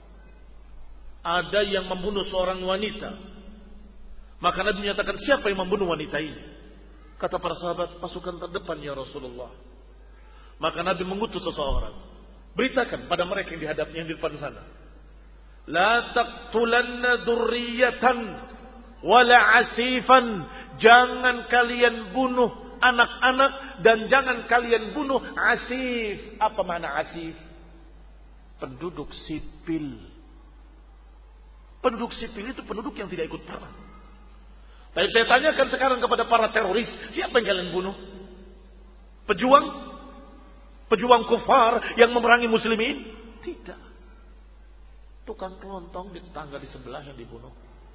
ada yang membunuh seorang wanita, maka Nabi menyatakan, siapa yang membunuh wanita ini? Kata para sahabat, pasukan terdepan ya Rasulullah. Maka Nabi mengutus seseorang, beritakan pada mereka yang dihadapnya, yang di depan sana, la taqtulanna durriyatan wala asifan. Jangan kalian bunuh anak-anak dan jangan kalian bunuh asif. Apa makna asif? Penduduk sipil. Penduduk sipil itu penduduk yang tidak ikut perang. Tapi saya tanyakan sekarang kepada para teroris, siapa yang kalian bunuh? Pejuang? Pejuang kufar yang memerangi muslimin? Tidak. Tukang kelontong di tetangga di sebelah yang dibunuh.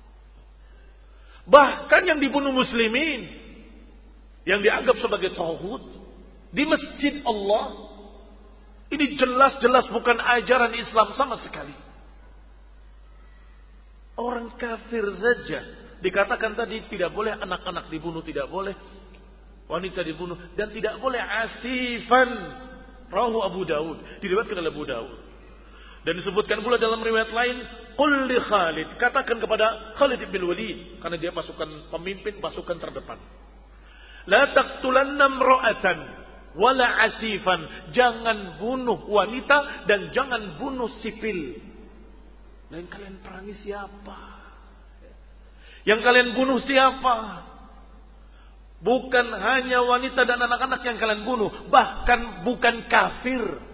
Bahkan yang dibunuh muslimin, yang dianggap sebagai tauhid di masjid Allah, ini jelas-jelas bukan ajaran Islam sama sekali. Orang kafir saja dikatakan tadi tidak boleh anak-anak dibunuh, tidak boleh wanita dibunuh, dan tidak boleh asifan. Rawahu Abu Daud, diriwayatkan oleh Abu Daud. Dan disebutkan pula dalam riwayat lain, qul li Khalid, katakan kepada Khalid bin Walid, karena dia pasukan pemimpin, pasukan terdepan. La taqtulanna imra'atan wala asifan. Jangan bunuh wanita dan jangan bunuh sipil. Dan kalian perangi siapa? Yang kalian bunuh siapa? Bukan hanya wanita dan anak-anak yang kalian bunuh, bahkan bukan kafir.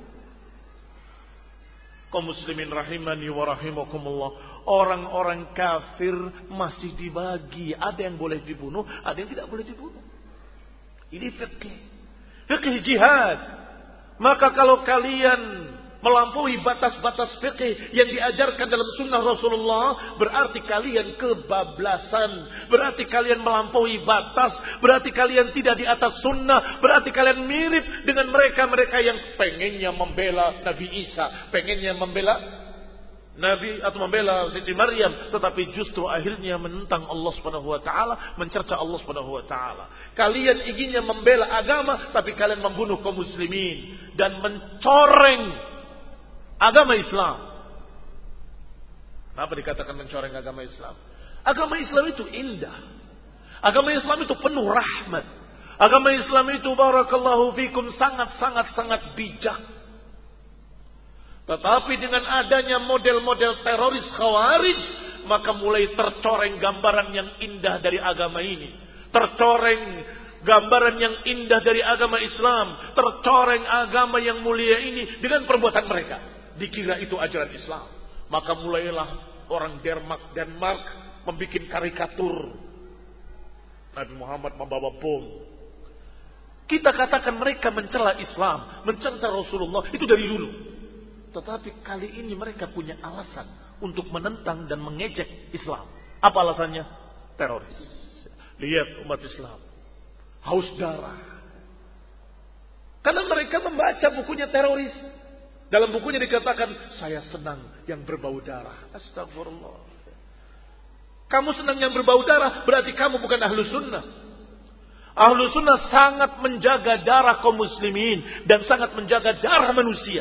Kaum muslimin rahimani wa rahimakumullah. Orang-orang kafir masih dibagi. Ada yang boleh dibunuh, ada yang tidak boleh dibunuh. Ini fikih. Fikih jihad. Maka kalau kalian melampaui batas-batas fikih yang diajarkan dalam sunnah Rasulullah, berarti kalian kebablasan, berarti kalian melampaui batas, berarti kalian tidak di atas sunnah, berarti kalian mirip dengan mereka-mereka yang pengennya membela Nabi Isa, pengennya membela Nabi atau membela Siti Maryam, tetapi justru akhirnya menentang Allah Subhanahu wa taala, mencerca Allah Subhanahu wa taala. Kalian inginnya membela agama, tapi kalian membunuh kaum muslimin dan mencoreng agama Islam. Kenapa dikatakan mencoreng agama Islam? Agama Islam itu indah. Agama Islam itu penuh rahmat. Agama Islam itu barakallahu fikum sangat-sangat sangat bijak. Tetapi dengan adanya model-model teroris khawarij, maka mulai tercoreng gambaran yang indah dari agama ini. Tercoreng gambaran yang indah dari agama Islam. Tercoreng agama yang mulia ini dengan perbuatan mereka. Dikira itu ajaran Islam. Maka mulailah orang Denmark, Denmark membuat karikatur Nabi Muhammad membawa bom. Kita katakan mereka mencela Islam, mencela Rasulullah, itu dari dulu. Tetapi kali ini mereka punya alasan untuk menentang dan mengejek Islam. Apa alasannya? Teroris. Lihat umat Islam. haus darah. Karena mereka membaca bukunya teroris. Dalam bukunya dikatakan, saya senang yang berbau darah. Astagfirullah. Kamu senang yang berbau darah, berarti kamu bukan ahlu sunnah. Ahlu sunnah sangat menjaga darah kaum muslimin dan sangat menjaga darah manusia.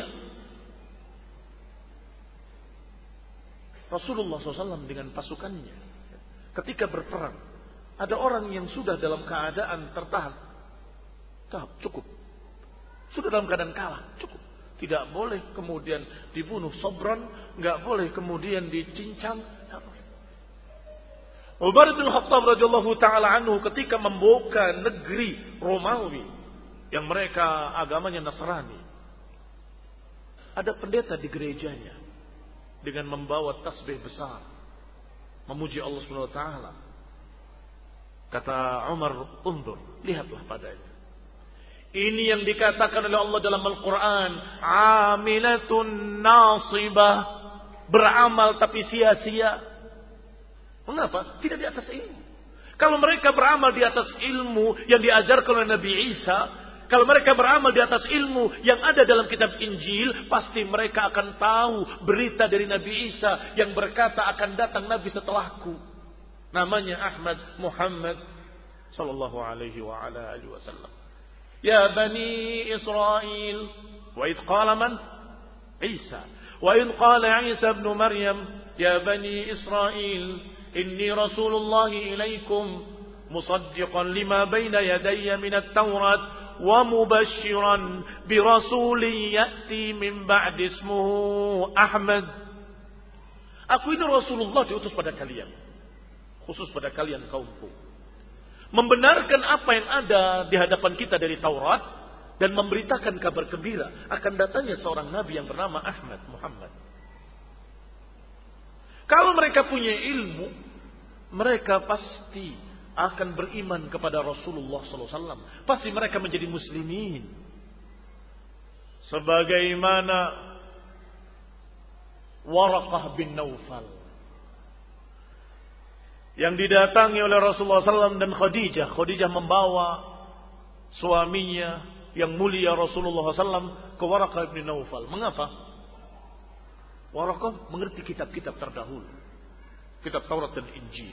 Rasulullah shallallahu alaihi wasallam dengan pasukannya ketika berperang, ada orang yang sudah dalam keadaan tertahan. Tahap, cukup. Sudah dalam keadaan kalah, cukup. Tidak boleh kemudian dibunuh sobran, nggak boleh kemudian dicincang. Umar bin Khattab radhiyallahu taala anhu ketika membuka negeri Romawi yang mereka agamanya Nasrani, ada pendeta di gerejanya dengan membawa tasbih besar memuji Allah Subhanahu wa taala. Kata Umar, "Undur, lihatlah padanya. Ini yang dikatakan oleh Allah dalam Al-Quran, amilatun nasibah, beramal tapi sia-sia." Mengapa? Tidak di atas ilmu. Kalau mereka beramal di atas ilmu yang diajarkan oleh Nabi Isa, kalau mereka beramal di atas ilmu yang ada dalam kitab Injil, pasti mereka akan tahu berita dari Nabi Isa yang berkata akan datang Nabi setelahku. Namanya Ahmad Muhammad sallallahu alaihi wa ala alihi wasallam. Ya Bani Israel, wa idh qala man? Isa. Wa idh qala Isa ibn Maryam, ya Bani Israel, inni Rasulullah ilaikum musaddiqan lima baina yadayya min at-Taurat wa mubashiran bi rasulin ya'ti min ba'di ismuhu Ahmad. Aku ini Rasulullah diutus pada kalian, khusus pada kalian kaumku, membenarkan apa yang ada di hadapan kita dari Taurat dan memberitakan kabar gembira akan datangnya seorang nabi yang bernama Ahmad Muhammad. Kalau mereka punya ilmu, mereka pasti akan beriman kepada Rasulullah sallallahu alaihi wasallam. Pasti mereka menjadi muslimin. Sebagaimana Waraqah bin Naufal yang didatangi oleh Rasulullah sallallahu alaihi wasallam dan Khadijah. Khadijah membawa suaminya yang mulia Rasulullah sallallahu alaihi wasallam ke Waraqah bin Naufal. Mengapa? Waraqah mengerti kitab-kitab terdahulu, kitab Taurat dan Injil.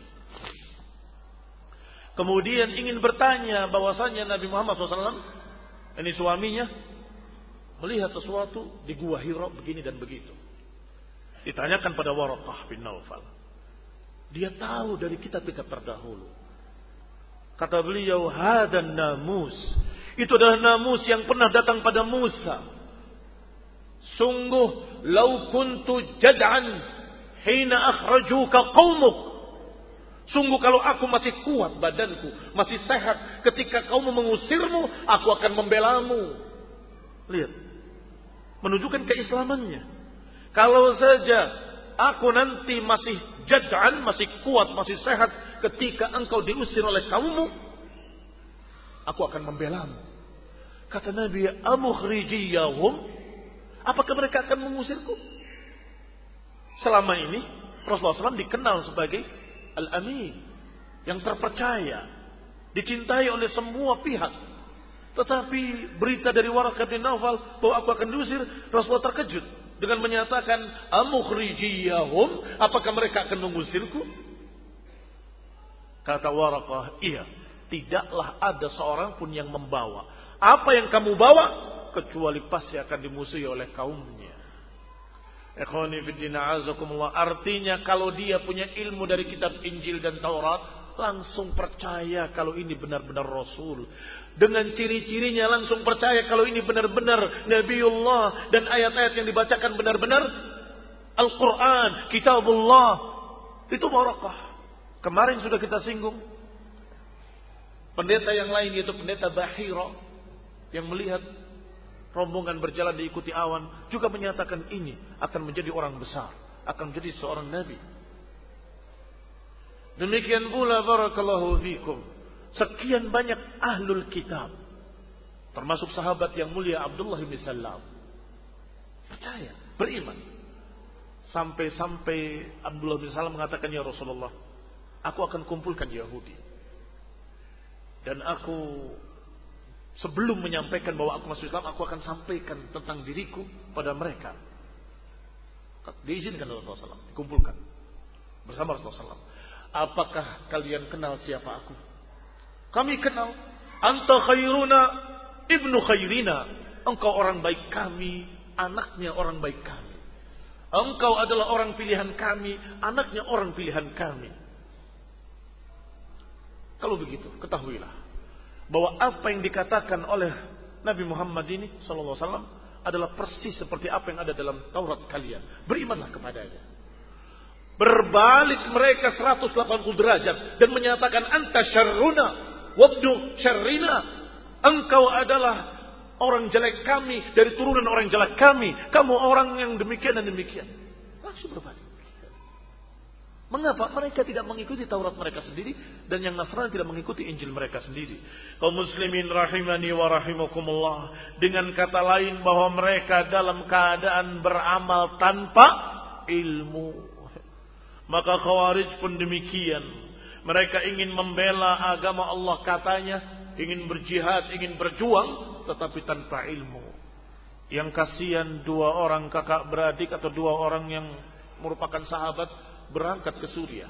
Kemudian ingin bertanya bahwasanya Nabi Muhammad shallallahu alaihi wasallam, ini suaminya, melihat sesuatu di Gua Hira begini dan begitu. Ditanyakan pada Waraqah bin Naufal. Dia tahu dari kitab-kitab terdahulu. Kata beliau, hadan namus. Itu adalah namus yang pernah datang pada Musa. Sungguh, lau kuntu jad'an hina akhrajuka qaumuk. Sungguh kalau aku masih kuat badanku, masih sehat ketika kaum mengusirmu, aku akan membelamu. Lihat, menunjukkan keislamannya. Kalau saja aku nanti masih jad'an, masih kuat, masih sehat ketika engkau diusir oleh kaummu, aku akan membelamu. Kata Nabi, amukhrijiyahum, apakah mereka akan mengusirku? Selama ini Rasulullah shallallahu alaihi wasallam dikenal sebagai Al-Amin, yang terpercaya, dicintai oleh semua pihak. Tetapi berita dari Waraqah bin Naufal bahwa aku akan diusir, Rasulullah terkejut dengan menyatakan, amukhrijiyahum, apakah mereka akan mengusirku? Kata Waraqah, iya, tidaklah ada seorang pun yang membawa apa yang kamu bawa kecuali pasti akan dimusuhi oleh kaumnya. Ikhwani fiddin a'azakumullah. Artinya kalau dia punya ilmu dari kitab Injil dan Taurat, langsung percaya kalau ini benar-benar Rasul. Dengan ciri-cirinya langsung percaya kalau ini benar-benar Nabiullah. Dan ayat-ayat yang dibacakan benar-benar Al-Quran, Kitabullah. Itu Waraqah. Kemarin sudah kita singgung. Pendeta yang lain yaitu pendeta Bahira, yang melihat rombongan berjalan diikuti awan, juga menyatakan ini akan menjadi orang besar, akan menjadi seorang nabi. Demikian pula barakallahu fikum, sekian banyak ahlul kitab, termasuk sahabat yang mulia Abdullah bin Salam, percaya, beriman. Sampai-sampai Abdullah bin Salam mengatakan, ya Rasulullah, aku akan kumpulkan Yahudi. Dan aku sebelum menyampaikan bahwa aku masuk Islam, aku akan sampaikan tentang diriku pada mereka. Diizinkan Rasulullah shallallahu alaihi wasallam, dikumpulkan bersama Rasulullah shallallahu alaihi wasallam. Apakah kalian kenal siapa aku? Kami kenal. Anta khairuna ibnu khairina. Engkau orang baik kami, anaknya orang baik kami. Engkau adalah orang pilihan kami, anaknya orang pilihan kami. Kalau begitu, ketahuilah bahwa apa yang dikatakan oleh Nabi Muhammad ini sallallahu alaihi wasallam adalah persis seperti apa yang ada dalam Taurat kalian. Berimanlah kepadanya. Berbalik mereka seratus delapan puluh derajat dan menyatakan anta syarruna wabdu syarrina. Engkau adalah orang jelek kami dari turunan orang jelek kami. Kamu orang yang demikian dan demikian. Langsung berbalik. Mengapa mereka tidak mengikuti Taurat mereka sendiri dan yang Nasrani tidak mengikuti Injil mereka sendiri? Kaum muslimin rahimani wa rahimakumullah, dengan kata lain bahwa mereka dalam keadaan beramal tanpa ilmu. Maka Khawarij pun demikian. Mereka ingin membela agama Allah, katanya ingin berjihad, ingin berjuang, tetapi tanpa ilmu. Yang kasihan dua orang kakak beradik atau dua orang yang merupakan sahabat berangkat ke Suriah.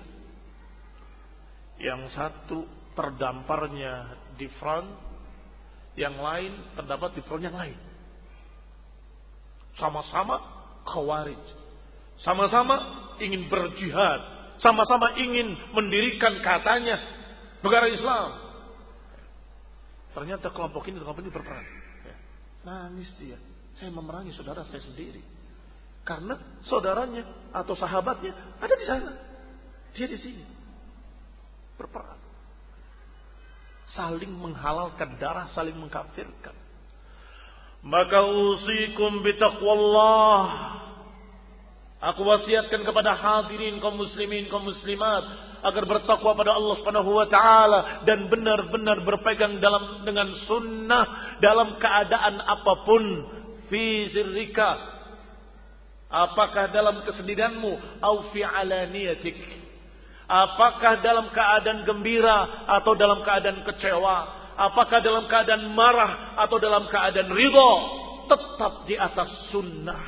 Yang satu terdamparnya di front, yang lain terdapat di front yang lain. Sama-sama Khawarij, sama-sama ingin berjihad, sama-sama ingin mendirikan katanya negara Islam. Ternyata kelompok ini kelompok ini berperang. Nangis dia, saya memerangi saudara saya sendiri. Karena saudaranya atau sahabatnya ada di sana. Dia di sini. Berperang. Saling menghalalkan darah, saling mengkafirkan. Maka usikum bitaqwallah. Aku wasiatkan kepada hadirin kaum muslimin, kaum muslimat agar bertakwa pada Allah Subhanahu wa taala dan benar-benar berpegang dalam dengan sunnah dalam keadaan apapun. Fi sirrika, apakah dalam kesendirianmu, au fi alaniyatik, apakah dalam keadaan gembira atau dalam keadaan kecewa, apakah dalam keadaan marah atau dalam keadaan ridha, tetap di atas sunnah.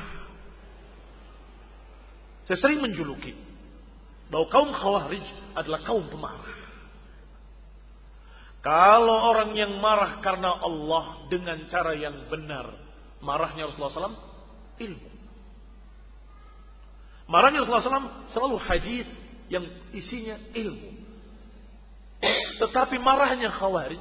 Saya sering menjuluki bahwa kaum Khawarij adalah kaum pemarah. Kalau orang yang marah karena Allah dengan cara yang benar, marahnya Rasulullah shallallahu alaihi wasallam ilmu. Marahnya Rasulullah shallallahu alaihi wasallam selalu hadits yang isinya ilmu. Tetapi marahnya Khawarij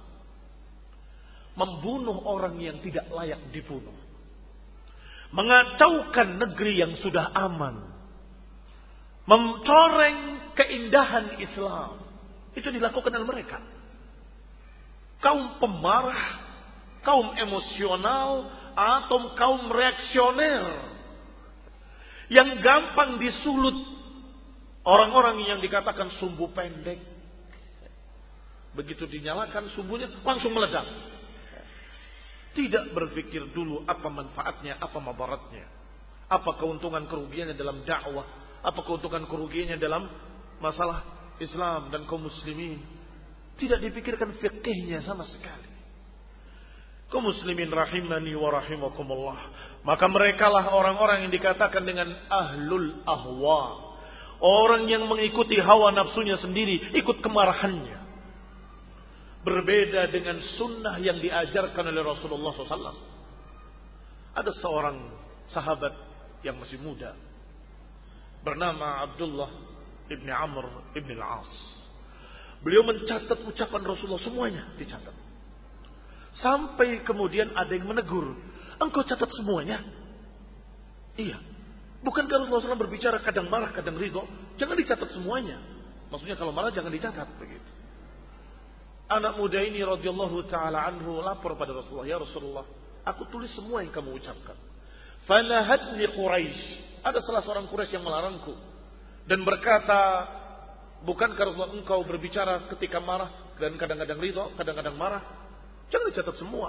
membunuh orang yang tidak layak dibunuh, mengacaukan negeri yang sudah aman, mencoreng keindahan Islam. Itu dilakukan oleh mereka. Kaum pemarah, kaum emosional, atau kaum reaksioner yang gampang disulut. Orang-orang yang dikatakan sumbu pendek, begitu dinyalakan sumbunya langsung meledak. Tidak berpikir dulu apa manfaatnya, apa mabaratnya, apa keuntungan kerugiannya dalam dakwah, apa keuntungan kerugiannya dalam masalah Islam dan kaum muslimin. Tidak dipikirkan fikihnya sama sekali. Kaum muslimin rahimani wa rahimakumullah. Maka merekalah orang-orang yang dikatakan dengan ahlul ahwa. Orang yang mengikuti hawa nafsunya sendiri, ikut kemarahannya. Berbeda dengan sunnah yang diajarkan oleh Rasulullah shallallahu alaihi wasallam. Ada seorang sahabat yang masih muda, bernama Abdullah ibn Amr ibn al-As. Beliau mencatat ucapan Rasulullah, semuanya dicatat. Sampai kemudian ada yang menegur, engkau catat semuanya? Iya. Bukankah Rasulullah shallallahu alaihi wasallam berbicara kadang marah, kadang ridho? Jangan dicatat semuanya. Maksudnya kalau marah jangan dicatat, begitu. Anak muda ini radhiyallahu taala anhu lapor pada Rasulullah, ya Rasulullah, aku tulis semua yang kamu ucapkan. Fanahadni Quraisy. Ada salah seorang Quraisy yang melarangku dan berkata, bukankah Rasulullah engkau berbicara ketika marah dan kadang-kadang ridho, kadang-kadang marah? Jangan dicatat semua.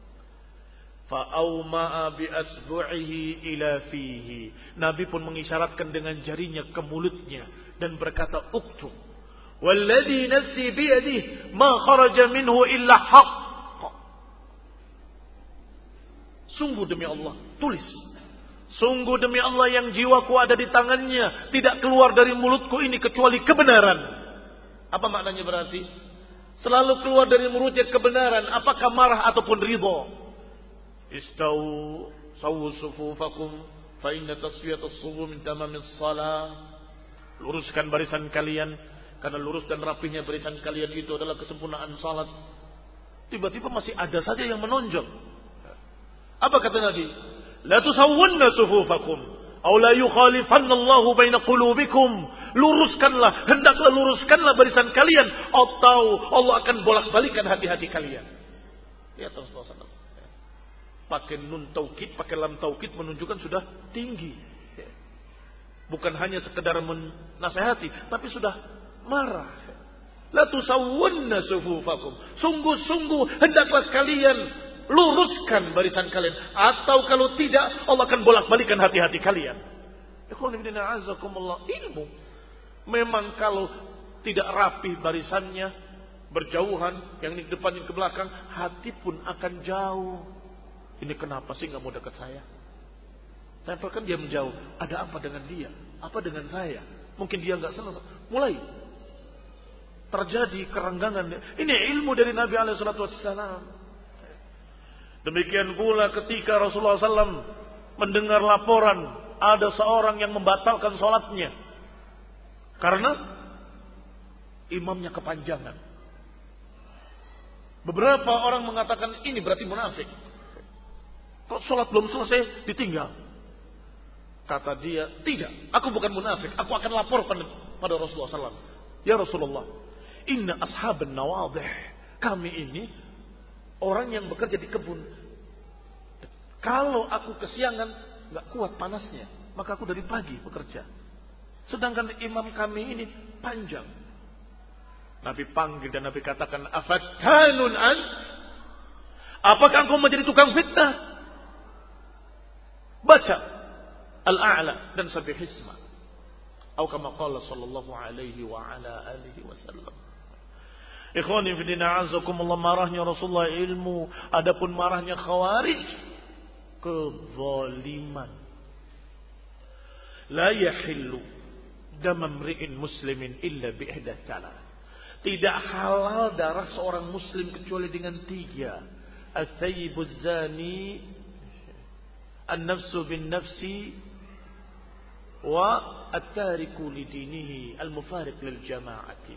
Fa'auma'a bi asbu'ihi ila fihi. Nabi pun mengisyaratkan dengan jarinya ke mulutnya dan berkata, uktub. Walladzi nafsi biyadihi ma kharaja minhu illa haqq. Sungguh demi Allah, tulis. Sungguh demi Allah yang jiwaku ada di tangannya, tidak keluar dari mulutku ini kecuali kebenaran. Apa maknanya berarti? Selalu keluar dari mulutnya kebenaran, apakah marah ataupun ridha. Istau sawu sufufakum fa inna tasfiyatus sufuf min tamamis shalah. Luruskan barisan kalian, karena lurus dan rapihnya barisan kalian itu adalah kesempurnaan salat. Tiba-tiba masih ada saja yang menonjol. Apa kata Nabi? La tusawwunna sufufakum aw la yukhalifanna Allahu baina qulubikum. Luruskanlah, hendaklah luruskanlah barisan kalian, atau Allah akan bolak-balikan hati-hati kalian. Ya Rasulullah sallallahu alaihi wasallam. Pakai nun taukid, pakai lam taukid menunjukkan sudah tinggi. Bukan hanya sekedar menasihati, tapi sudah marah. La tusawwunna sufufakum. Sungguh-sungguh hendaklah kalian luruskan barisan kalian, atau kalau tidak Allah akan bolak-balikan hati-hati kalian. Ikhwan fillah azakumullah, ilmu memang kalau tidak rapi barisannya, berjauhan, yang di depan yang ke belakang, hati pun akan jauh. Ini kenapa sih nggak mau dekat saya? Tempelkan dia menjauh. Ada apa dengan dia? Apa dengan saya? Mungkin dia nggak senang. Mulai terjadi kerenggangan. Ini ilmu dari Nabi alaihi salatu wassalam. Demikian pula ketika Rasulullah sallallahu alaihi wasallam mendengar laporan ada seorang yang membatalkan sholatnya karena imamnya kepanjangan. Beberapa orang mengatakan ini berarti munafik. Kok sholat belum selesai ditinggal? Kata dia, tidak, aku bukan munafik. Aku akan lapor pada, pada Rasulullah sallallahu alaihi wasallam. Ya Rasulullah, inna ashaban nawadih. Kami ini orang yang bekerja di kebun. Kalau aku kesiangan, nggak kuat panasnya, maka aku dari pagi bekerja. Sedangkan imam kami ini panjang. Nabi panggil dan Nabi katakan, afattanun ant? Apakah engkau menjadi tukang fitnah? Baca Al-A'la dan Sabbihisma. Atau kama qala sallallahu alaihi wa ala alihi wasallam. Ikhwani fi din a'azzakumullah, marahnya Rasulullah ilmu, adapun marahnya Khawarij kezaliman. La yahillu dam imri'in muslimin illa bi ihda thalath. Tidak halal darah seorang muslim kecuali dengan tiga. At-thayyibuz zani, an-nafsu bin nafsi, wa at-tariku li dinihi al-mufariq lil jama'ati.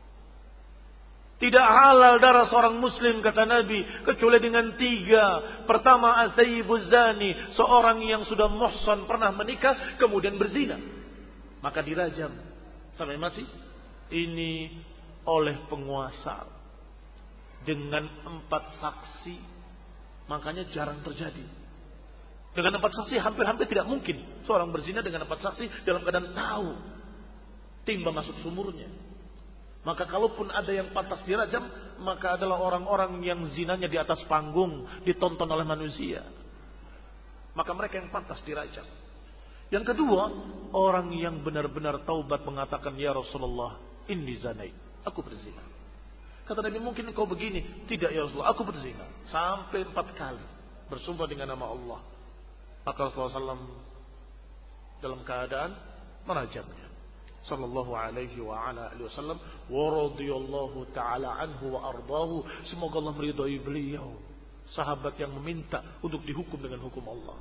Tidak halal darah seorang muslim, kata Nabi, kecuali dengan tiga. Pertama, at-thayyibuz zani, seorang yang sudah muhsan, pernah menikah, kemudian berzina, maka dirajam sampai mati. Ini oleh penguasa dengan empat saksi, makanya jarang terjadi. Dengan empat saksi hampir-hampir tidak mungkin seorang berzina dengan empat saksi dalam keadaan tahu timba masuk sumurnya. Maka kalaupun ada yang pantas dirajam, maka adalah orang-orang yang zinanya di atas panggung, ditonton oleh manusia. Maka mereka yang pantas dirajam. Yang kedua, orang yang benar-benar taubat mengatakan, ya Rasulullah, inni zanait, aku berzina. Kata Nabi, mungkin kau begini. Tidak ya Rasulullah, aku berzina. Sampai empat kali bersumpah dengan nama Allah. Maka Rasulullah shallallahu alaihi wasallam dalam keadaan merajamnya. Sallallahu alaihi wa ala alihi wasallam. Wa radiyallahu ta'ala anhu wa ardahu. Semoga Allah meridai beliau, sahabat yang meminta untuk dihukum dengan hukum Allah.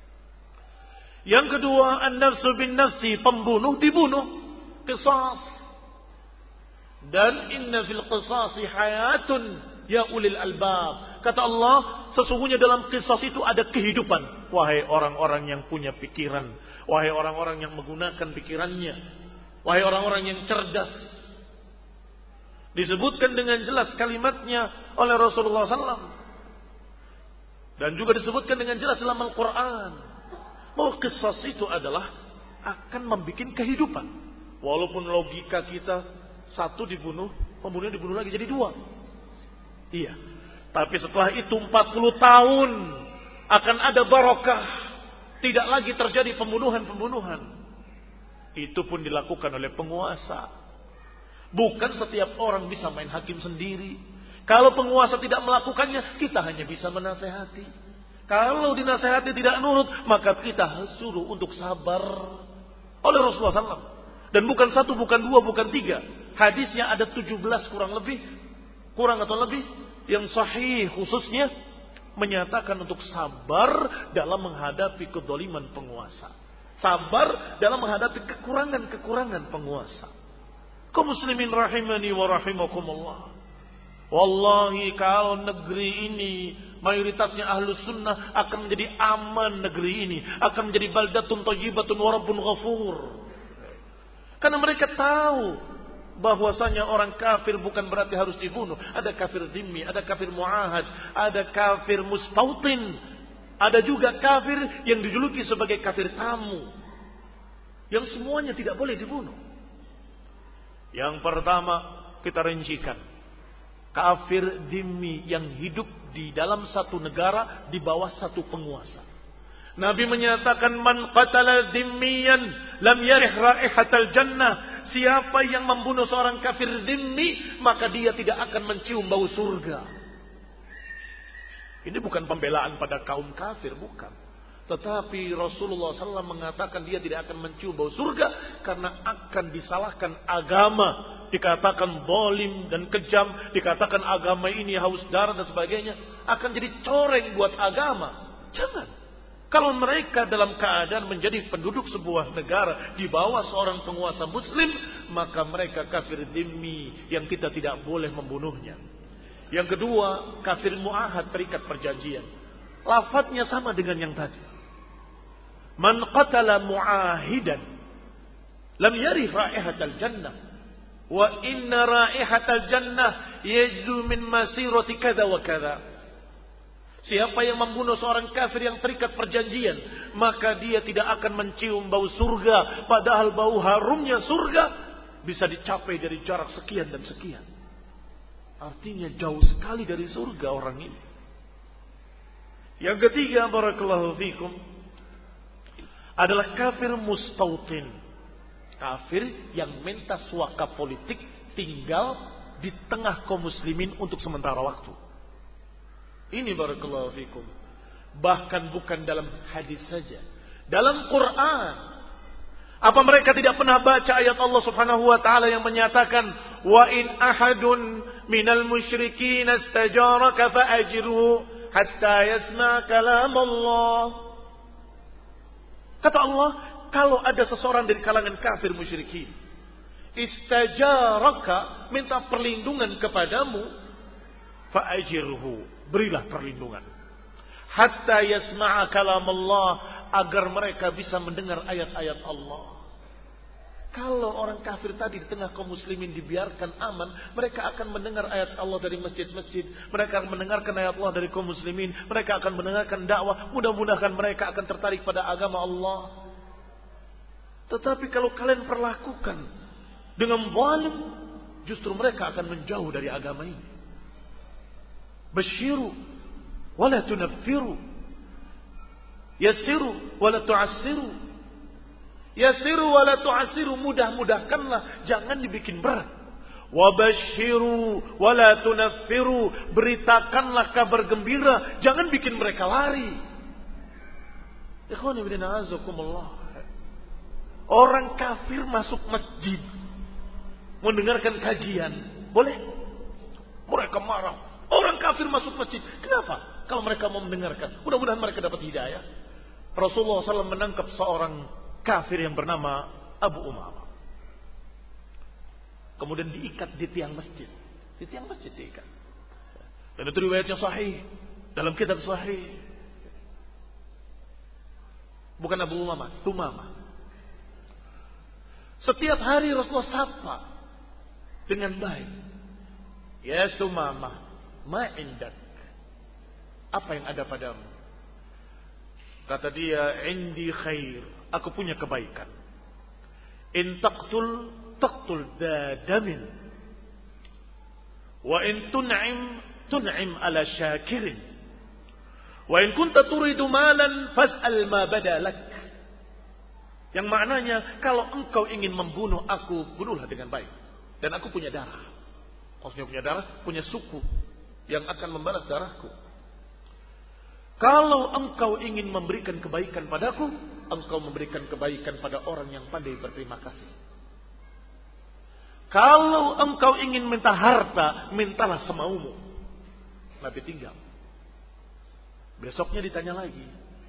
Yang kedua, an-nafsu bin nafsi, pembunuh dibunuh, qisas. Dan inna fil qisasi hayatun ya ulil albab. Kata Allah, sesungguhnya dalam qisas itu ada kehidupan. Wahai orang-orang yang punya pikiran, wahai orang-orang yang menggunakan pikirannya, wahai orang-orang yang cerdas. Disebutkan dengan jelas kalimatnya oleh Rasulullah sallallahu alaihi wasallam. Dan juga disebutkan dengan jelas dalam Al-Quran bahwa qisas itu adalah akan membuat kehidupan. Walaupun logika kita satu dibunuh, pembunuhnya dibunuh lagi jadi dua. Iya. Tapi setelah itu empat puluh tahun akan ada barokah. Tidak lagi terjadi pembunuhan-pembunuhan. Itu pun dilakukan oleh penguasa. Bukan setiap orang bisa main hakim sendiri. Kalau penguasa tidak melakukannya, kita hanya bisa menasehati. Kalau dinasehati tidak nurut, maka kita suruh untuk sabar. Oleh Rasulullah shallallahu alaihi wasallam. Dan bukan satu, bukan dua, bukan tiga. Hadisnya ada tujuh belas kurang lebih. Kurang atau lebih. Yang sahih khususnya menyatakan untuk sabar dalam menghadapi kedoliman penguasa. Sabar dalam menghadapi kekurangan-kekurangan penguasa. Kaum muslimin rahimani wa rahimakumullah. Wallahi kalau negeri ini mayoritasnya ahlus sunnah akan menjadi aman negeri ini. Akan menjadi baldatun thayyibatun wa rabbun ghafur. Karena mereka tahu bahwasanya orang kafir bukan berarti harus dibunuh. Ada kafir dhimmi, ada kafir muahad, ada kafir mustautin. Ada juga kafir yang dijuluki sebagai kafir tamu. Yang semuanya tidak boleh dibunuh. Yang pertama kita rincikan. Kafir dhimmi yang hidup di dalam satu negara di bawah satu penguasa. Nabi menyatakan man qatala dhimmiyan lam yarih raihatal jannah. Siapa yang membunuh seorang kafir dhimmi, maka dia tidak akan mencium bau surga. Ini bukan pembelaan pada kaum kafir, bukan. Tetapi Rasulullah shallallahu alaihi wasallam mengatakan dia tidak akan mencium bau surga karena akan disalahkan agama. Dikatakan zalim dan kejam, dikatakan agama ini haus darah dan sebagainya. Akan jadi coreng buat agama. Jangan. Kalau mereka dalam keadaan menjadi penduduk sebuah negara di bawah seorang penguasa muslim, maka mereka kafir dhimmi yang kita tidak boleh membunuhnya. Yang kedua, kafir muahad, terikat perjanjian. Lafadznya sama dengan yang tadi. Man qatala muahidan lam yarih raihatal jannah wa inna raihatal jannah yajdu min masirati kadza wa kadza. Siapa yang membunuh seorang kafir yang terikat perjanjian, maka dia tidak akan mencium bau surga, padahal bau harumnya surga bisa dicapai dari jarak sekian dan sekian. Artinya jauh sekali dari surga orang ini. Yang ketiga, barakallahu fikum, adalah kafir mustautin. Kafir yang minta suaka politik, tinggal di tengah kaum muslimin untuk sementara waktu. Ini barakallahu fikum. Bahkan bukan dalam hadis saja, dalam Quran. Apa mereka tidak pernah baca ayat Allah Subhanahu wa taala yang menyatakan, "Wa in ahadun minal musyrikin istajaraka fa'ajirhu hatta yasma' kalam Allah." Kata Allah, kalau ada seseorang dari kalangan kafir musyrikin istajaraka, minta perlindungan kepadamu, fa'ajirhu, berilah perlindungan. Hatta yasma'a kalam Allah, agar mereka bisa mendengar ayat-ayat Allah. Kalau orang kafir tadi di tengah kaum muslimin dibiarkan aman, mereka akan mendengar ayat Allah dari masjid-masjid. Mereka akan mendengarkan ayat Allah dari kaum muslimin. Mereka akan mendengarkan dakwah. Mudah-mudahan mereka akan tertarik pada agama Allah. Tetapi kalau kalian perlakukan dengan zalim, justru mereka akan menjauh dari agama ini. Basyiru wala tunaffiru, yassiru wala tu'assiru. Yassiru wala tu'assiru, mudah-mudahkanlah, jangan dibikin berat. Wabashiru wala tunaffiru, beritakanlah kabar gembira, jangan bikin mereka lari. Ikhwani fillah, azakumullah. Orang kafir masuk masjid mendengarkan kajian, boleh? Mereka marah. Orang kafir masuk masjid, kenapa? Kalau mereka mau mendengarkan, mudah-mudahan mereka dapat hidayah. Rasulullah shallallahu alaihi wasallam menangkap seorang kafir yang bernama Abu Umamah. Kemudian diikat di tiang masjid. Di tiang masjid diikat. Dan itu riwayatnya sahih. Dalam kitab sahih. Bukan Abu Umamah, Tumamah. Setiap hari Rasulullah sapa dengan baik. Ya Tumamah, ma indak. Apa yang ada padamu? Kata dia, indi khair. Aku punya kebaikan. In taqtul taqtul dadamin. Wa in tun'im tun'im ala syakirin. Wa in kunta turidu malan fas'al ma badalak. Yang maknanya, kalau engkau ingin membunuh aku, bunuhlah dengan baik. Dan aku punya darah. Maksudnya punya darah, punya suku yang akan membalas darahku. Kalau engkau ingin memberikan kebaikan padaku, engkau memberikan kebaikan pada orang yang pandai berterima kasih. Kalau engkau ingin minta harta, mintalah semaumu. Nabi tinggal. Besoknya ditanya lagi.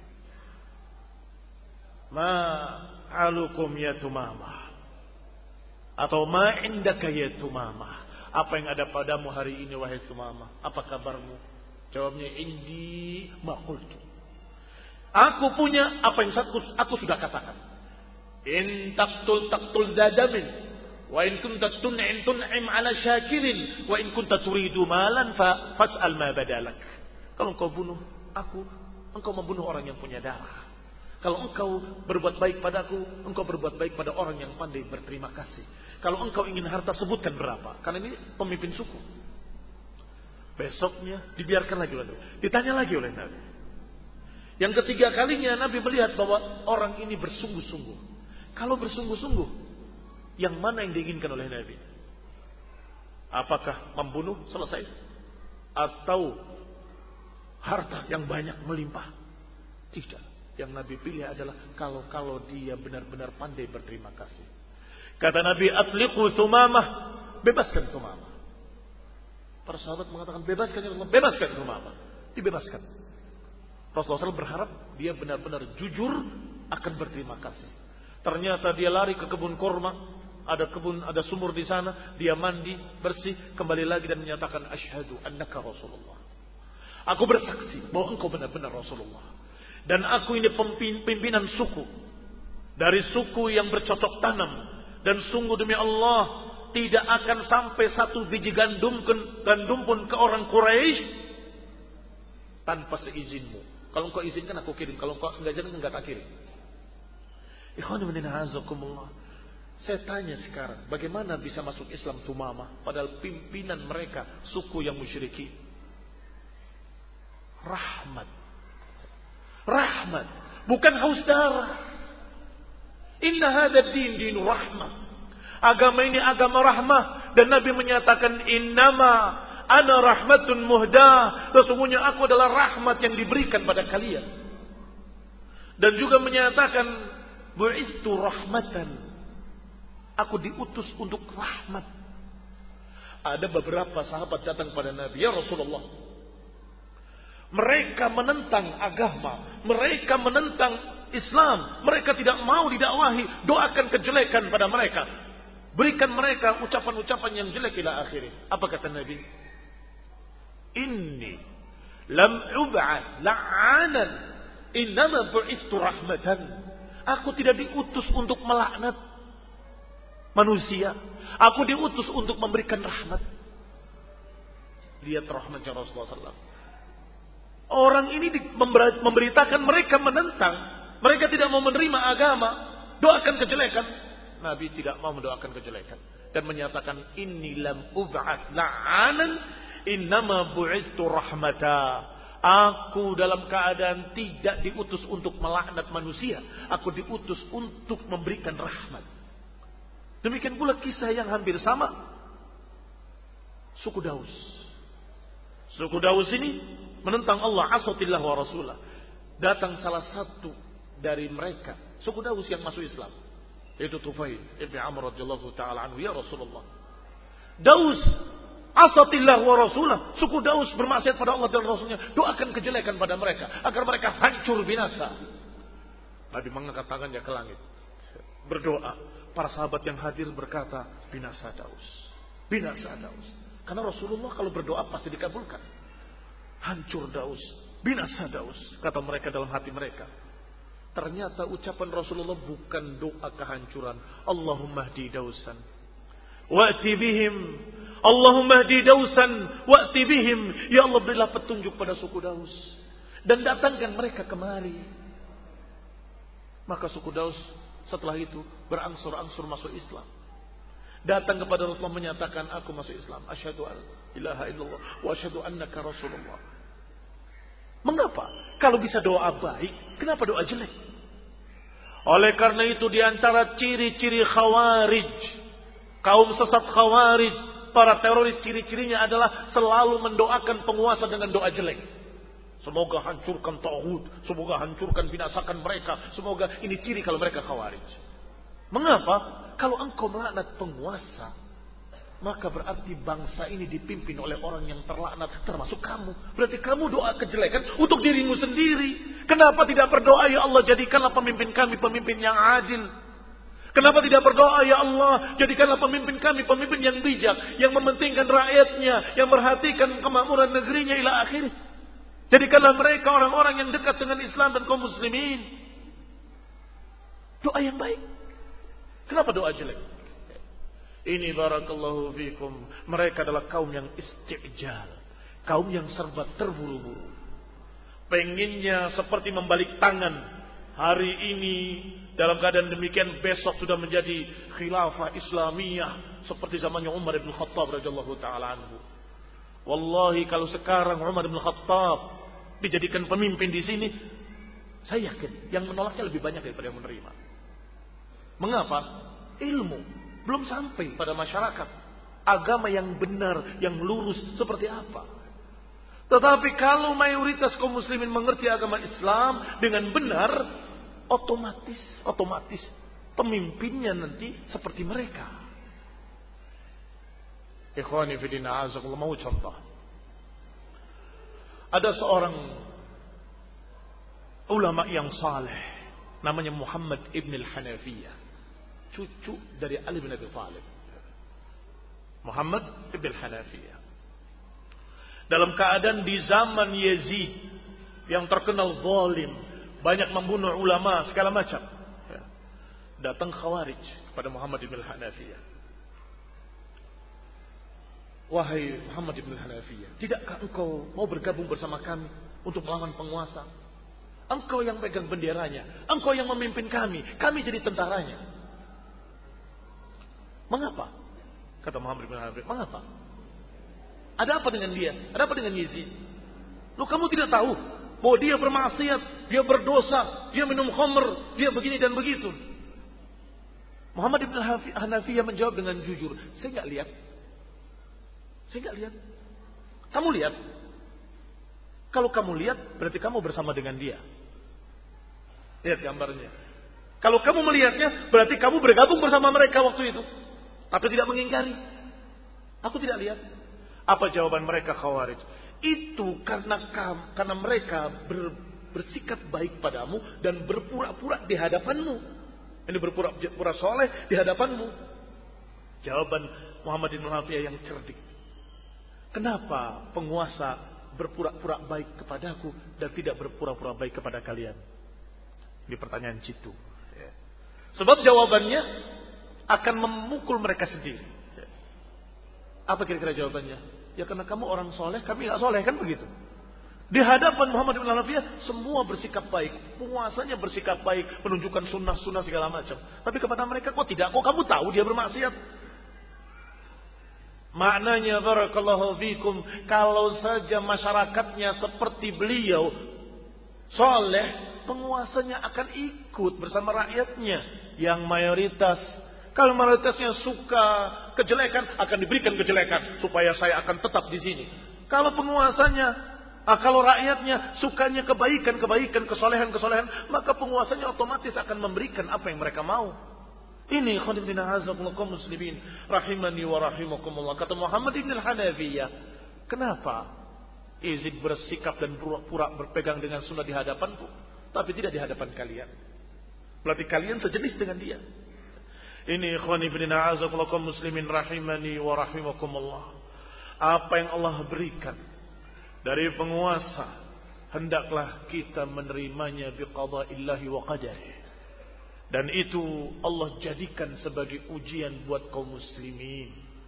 Ma alukum ya Tumamah. Atau ma indaka ya Tumamah. Apa yang ada padamu hari ini wahai Tumamah? Apa kabarmu? Jawabnya indi ma qultu. Aku punya apa yang aku, aku sudah katakan. In taqtul taqtul zadamin. Wa in kunta tun'im tun'im ala syakirin. Wa in kunta turidu malan fa fas'al ma badalak. Kalau engkau bunuh aku, engkau membunuh orang yang punya darah. Kalau engkau berbuat baik padaku, engkau berbuat baik pada orang yang pandai berterima kasih. Kalau engkau ingin harta, sebutkan berapa. Karena ini pemimpin suku. Besoknya dibiarkan lagi oleh Nabi. Ditanya lagi oleh Nabi. Yang ketiga kalinya Nabi melihat bahwa orang ini bersungguh-sungguh. Kalau bersungguh-sungguh, yang mana yang diinginkan oleh Nabi? Apakah membunuh selesai? Atau harta yang banyak melimpah? Tidak. Yang Nabi pilih adalah kalau-kalau dia benar-benar pandai berterima kasih. Kata Nabi, atliqu Thumamah, bebaskan Thumamah. Para sahabat mengatakan, bebaskan ya Rasulullah, bebaskan Thumamah. Dibebaskan. Rasulullah shallallahu alaihi wasallam berharap dia benar-benar jujur akan berterima kasih. Ternyata dia lari ke kebun kurma, ada kebun, ada sumur di sana, dia mandi, bersih, kembali lagi dan menyatakan asyhadu annaka Rasulullah. Aku bersaksi bahwa engkau benar-benar Rasulullah. Dan aku ini pimpinan suku. Dari suku yang bercocok tanam. Dan sungguh demi Allah, tidak akan sampai satu biji gandum, gandum pun ke orang Quraisy tanpa seizinmu. Kalau engkau izinkan aku kirim. Kalau engkau enggak izinkan enggak tak kirim. Ikhwan fillah azakumullah. Saya tanya sekarang, bagaimana bisa masuk Islam Thumamah padahal pimpinan mereka suku yang musyrikin? Rahmat. Rahmat, bukan haus darah. Inna hadha din dinu rahmah. Agama ini agama rahmah. Dan Nabi menyatakan innama ana rahmatun muhdah. Sesungguhnya aku adalah rahmat yang diberikan pada kalian. Dan juga menyatakan bu'istu rahmatan. Aku diutus untuk rahmat. Ada beberapa sahabat datang pada Nabi, ya Rasulullah, mereka menentang agama, mereka menentang Islam, mereka tidak mau didakwahi, doakan kejelekan pada mereka, berikan mereka ucapan-ucapan yang jelek ila akhirnya. Apa kata Nabi? Inni lam ub'ath la'anan, innama bu'istu rahmatan. Aku tidak diutus untuk melaknat manusia, aku diutus untuk memberikan rahmat. Lihat rahmatnya Rasulullah sallallahu alaihi wasallam. Orang ini memberitakan mereka menentang. Mereka tidak mau menerima agama. Doakan kejelekan. Nabi tidak mau mendoakan kejelekan. Dan menyatakan, inni lam ub'at la'anan, innama bu'istu rahmata. Aku dalam keadaan tidak diutus untuk melaknat manusia. Aku diutus untuk memberikan rahmat. Demikian pula kisah yang hampir sama. Suku Daus. Suku Daus ini menentang Allah, asatillah wa rasulah. Datang salah satu dari mereka, suku Daus yang masuk Islam, yaitu Tufail ibn Amr radhiyallahu taala anhu, ya Rasulullah. Daus asatillah wa rasulah, suku Daus bermaksiat pada Allah dan Rasulnya, doakan kejelekan pada mereka agar mereka hancur binasa. Nabi mengangkat tangannya ke langit, berdoa. Para sahabat yang hadir berkata, binasa Daus, binasa Daus. Karena Rasulullah kalau berdoa pasti dikabulkan. Hancur Daus, binasa Daus, kata mereka dalam hati mereka. Ternyata ucapan Rasulullah bukan doa kehancuran. Allahumma hdi Dausan wa'ti bihim, Allahumma hdi Dausan wa'ti bihim. Ya Allah, berilah petunjuk pada suku Daus dan datangkan mereka kemari. Maka suku Daus setelah itu berangsur-angsur masuk Islam. Datang kepada Rasulullah menyatakan, aku masuk Islam. Asyhadu an ilaha illallah wa asyhadu annaka Rasulullah. Mengapa? Kalau bisa doa baik, kenapa doa jelek? Oleh karena itu di antara ciri-ciri Khawarij Kaum sesat Khawarij, para teroris, ciri-cirinya adalah selalu mendoakan penguasa dengan doa jelek. Semoga hancurkan tauhid, semoga hancurkan binasakan mereka, semoga ini ciri kalau mereka Khawarij. Mengapa? Kalau engkau melaknat penguasa, maka berarti bangsa ini dipimpin oleh orang yang terlaknat, termasuk kamu. Berarti kamu doa kejelekan untuk dirimu sendiri. Kenapa tidak berdoa, ya Allah jadikanlah pemimpin kami pemimpin yang adil? Kenapa tidak berdoa, ya Allah jadikanlah pemimpin kami pemimpin yang bijak, yang mementingkan rakyatnya, yang merhatikan kemakmuran negerinya ila akhir. Jadikanlah mereka orang-orang yang dekat dengan Islam dan kaum muslimin. Doa yang baik. Kenapa doa jelek? Ini barakallahu fikum. Mereka adalah kaum yang istijal. Kaum yang serba terburu-buru. Pengennya seperti membalik tangan. Hari ini dalam keadaan demikian besok sudah menjadi khilafah Islamiyah. Seperti zamannya Umar ibn Khattab radhiyallahu ta'ala anhu. Wallahi kalau sekarang Umar ibn Khattab dijadikan pemimpin di sini, saya yakin yang menolaknya lebih banyak daripada yang menerima. Mengapa? Ilmu belum sampai pada masyarakat. Agama yang benar, yang lurus seperti apa. Tetapi kalau mayoritas kaum muslimin mengerti agama Islam dengan benar, otomatis, otomatis pemimpinnya nanti seperti mereka. Ikhwani fillah, azakumullah, mau contoh. Ada seorang ulama yang saleh, namanya Muhammad ibn al-Hanafiyah. Cucu dari Ali bin Abi Thalib. Muhammad ibn Hanafiyah. Dalam keadaan di zaman Yazid yang terkenal zalim, banyak membunuh ulama segala macam. Datang Khawarij kepada Muhammad ibn Hanafiyah. Wahai Muhammad ibn Hanafiyah, tidakkah engkau mau bergabung bersama kami untuk melawan penguasa? Engkau yang pegang benderanya, engkau yang memimpin kami, kami jadi tentaranya. Mengapa? Kata Muhammad bin Hanbal, mengapa? Ada apa dengan dia? Ada apa dengan Yazid? Lu kamu tidak tahu bahwa dia bermaksiat, dia berdosa, dia minum khamr, dia begini dan begitu. Muhammad bin Hanafiyah menjawab dengan jujur, saya enggak lihat. Saya enggak lihat. Kamu lihat? Kalau kamu lihat, berarti kamu bersama dengan dia. Lihat gambarnya. Kalau kamu melihatnya, berarti kamu bergabung bersama mereka waktu itu. Tapi tidak mengingkari. Aku tidak lihat. Apa jawaban mereka Khawarij? Itu karena karena mereka ber, bersikap baik padamu dan berpura-pura di hadapanmu. Ini berpura-pura soleh di hadapanmu. Jawaban Muhammad bin Hanafiyah yang cerdik. Kenapa penguasa berpura-pura baik kepadaku dan tidak berpura-pura baik kepada kalian? Ini pertanyaan jitu. Sebab jawabannya akan memukul mereka sendiri. Apa kira-kira jawabannya? Ya karena kamu orang soleh, kami gak soleh, kan begitu. Di hadapan Muhammad bin Hanafiyah semua bersikap baik, penguasanya bersikap baik, menunjukkan sunnah-sunnah segala macam. Tapi kepada mereka kok tidak? Kok kamu tahu dia bermaksiat? Maknanya barakallahu fikum, kalau saja masyarakatnya seperti beliau soleh, penguasanya akan ikut bersama rakyatnya yang mayoritas. Kalau mayoritasnya suka kejelekan, akan diberikan kejelekan supaya saya akan tetap di sini. Kalau penguasanya, ah, kalau rakyatnya sukanya kebaikan-kebaikan, kesolehan-kesolehan, maka penguasanya otomatis akan memberikan apa yang mereka mau. Ini khonibina hazakullakum muslimin rahimani wa rahimakumullah. Kata Muhammad ibn al-Hanafiyah, kenapa Yazid bersikap dan pura-pura berpegang dengan sunnah di hadapanku, tapi tidak di hadapan kalian? Berarti kalian sejenis dengan dia. Ini ikhwan ibn a'azakullakum muslimin rahimani wa rahimakumullah. Apa yang Allah berikan dari penguasa, hendaklah kita menerimanya biqada'illahi wa qadarih. Dan itu Allah jadikan sebagai ujian buat kaum muslimin.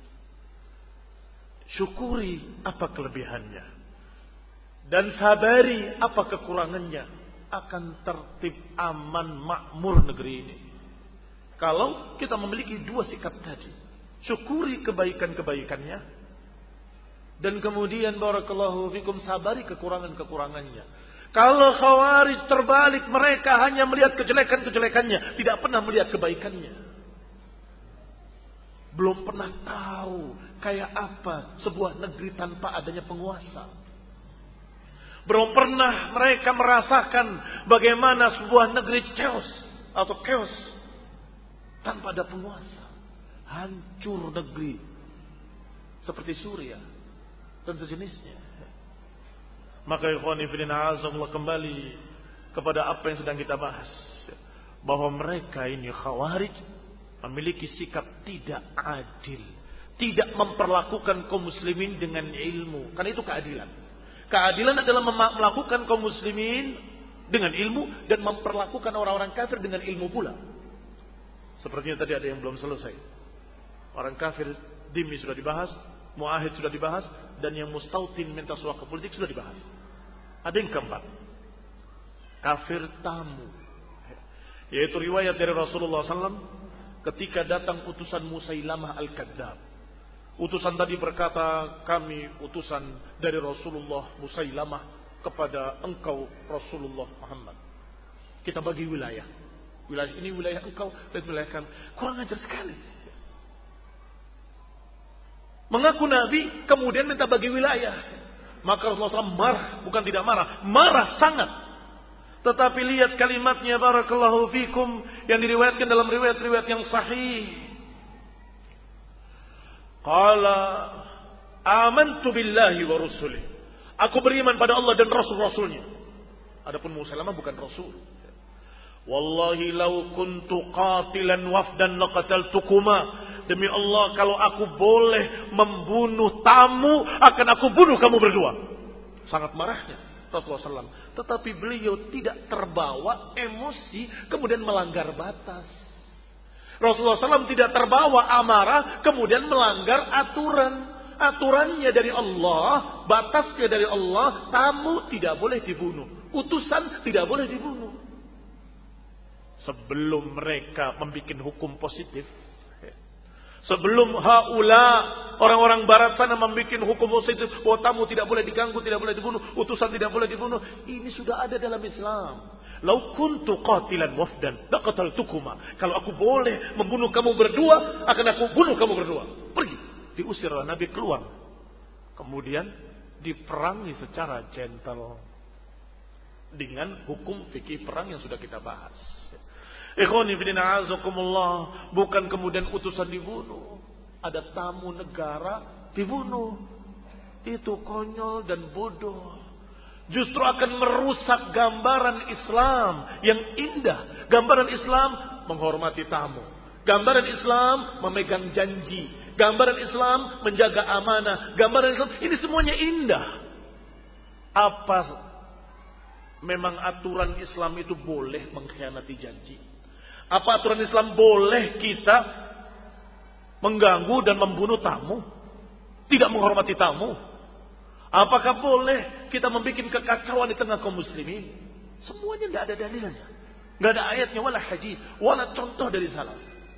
Syukuri apa kelebihannya dan sabari apa kekurangannya, akan tertib, aman, makmur negeri ini. Kalau kita memiliki dua sikap tadi, syukuri kebaikan-kebaikannya, dan kemudian barakallahu fikum sabari kekurangan-kekurangannya. Kalau Khawarij terbalik, mereka hanya melihat kejelekan-kejelekannya, tidak pernah melihat kebaikannya. belum pernah tahu kayak apa sebuah negeri tanpa adanya penguasa. Belum pernah mereka merasakan bagaimana sebuah negeri chaos atau chaos tanpa ada penguasa. Hancur negeri seperti Suriah dan sejenisnya. Maka ikhwani fillah azamullah, kembali kepada apa yang sedang kita bahas, bahwa mereka ini Khawarij memiliki sikap tidak adil, tidak memperlakukan kaum muslimin dengan ilmu. Karena itu keadilan. Keadilan adalah melakukan kaum muslimin dengan ilmu dan memperlakukan orang-orang kafir dengan ilmu pula. Sepertinya tadi ada yang belum selesai. Orang kafir dhimmi sudah dibahas, muahid sudah dibahas, dan yang mustautin minta suaka ke politik sudah dibahas. Ada yang keempat, kafir tamu, yaitu riwayat dari Rasulullah sallallahu alaihi wasallam ketika datang utusan Musailamah al-Kadzab. Utusan tadi berkata, kami utusan dari Rasulullah Musailamah kepada engkau Rasulullah Muhammad. Kita bagi wilayah. Wilayah ini wilayah engkau dan wilayah kami. Kurang ajar sekali. Mengaku Nabi, kemudian minta bagi wilayah. Maka Rasulullah shallallahu alaihi wasallam marah, bukan tidak marah, marah sangat. Tetapi lihat kalimatnya, barakallahu fikum, yang diriwayatkan dalam riwayat-riwayat yang sahih. Qala amantu billahi wa rusulih. Aku beriman pada Allah dan rasul-rasulnya. Adapun Musailamah bukan rasul. Wallahi law kuntu qatilan wafdan laqataltukuma. Demi Allah, kalau aku boleh membunuh tamu, akan aku bunuh kamu berdua. Sangat marahnya Rasulullah shallallahu alaihi wasallam. Tetapi beliau tidak terbawa emosi kemudian melanggar batas. Rasulullah shallallahu alaihi wasallam tidak terbawa amarah kemudian melanggar aturan. Aturannya dari Allah, batasnya dari Allah, tamu tidak boleh dibunuh, utusan tidak boleh dibunuh. Sebelum mereka membuat hukum positif, sebelum haula orang-orang barat sana membuat hukum positif bahwa tamu tidak boleh diganggu, tidak boleh dibunuh, utusan tidak boleh dibunuh, ini sudah ada dalam Islam. Lau kuntu qatilan wafdan laqataltukuma. Kalau aku boleh membunuh kamu berdua, akan aku bunuh kamu berdua. Pergi. Diusir Nabi keluar. Kemudian diperangi secara gentle dengan hukum fikih perang yang sudah kita bahas. Ikhwani fillah azakumullah, bukan kemudian utusan dibunuh, ada tamu negara dibunuh. Itu konyol dan bodoh. Justru akan merusak gambaran Islam yang indah. Gambaran Islam menghormati tamu. Gambaran Islam memegang janji. Gambaran Islam menjaga amanah. Gambaran Islam ini semuanya indah. Apa memang aturan Islam itu boleh mengkhianati janji? Apa aturan Islam boleh kita mengganggu dan membunuh tamu? Tidak menghormati tamu? Apakah boleh kita membuat kekacauan di tengah kaum muslimin? Semuanya tidak ada dalilnya. Tidak ada ayatnya, wala hadis, wala contoh dari salaf.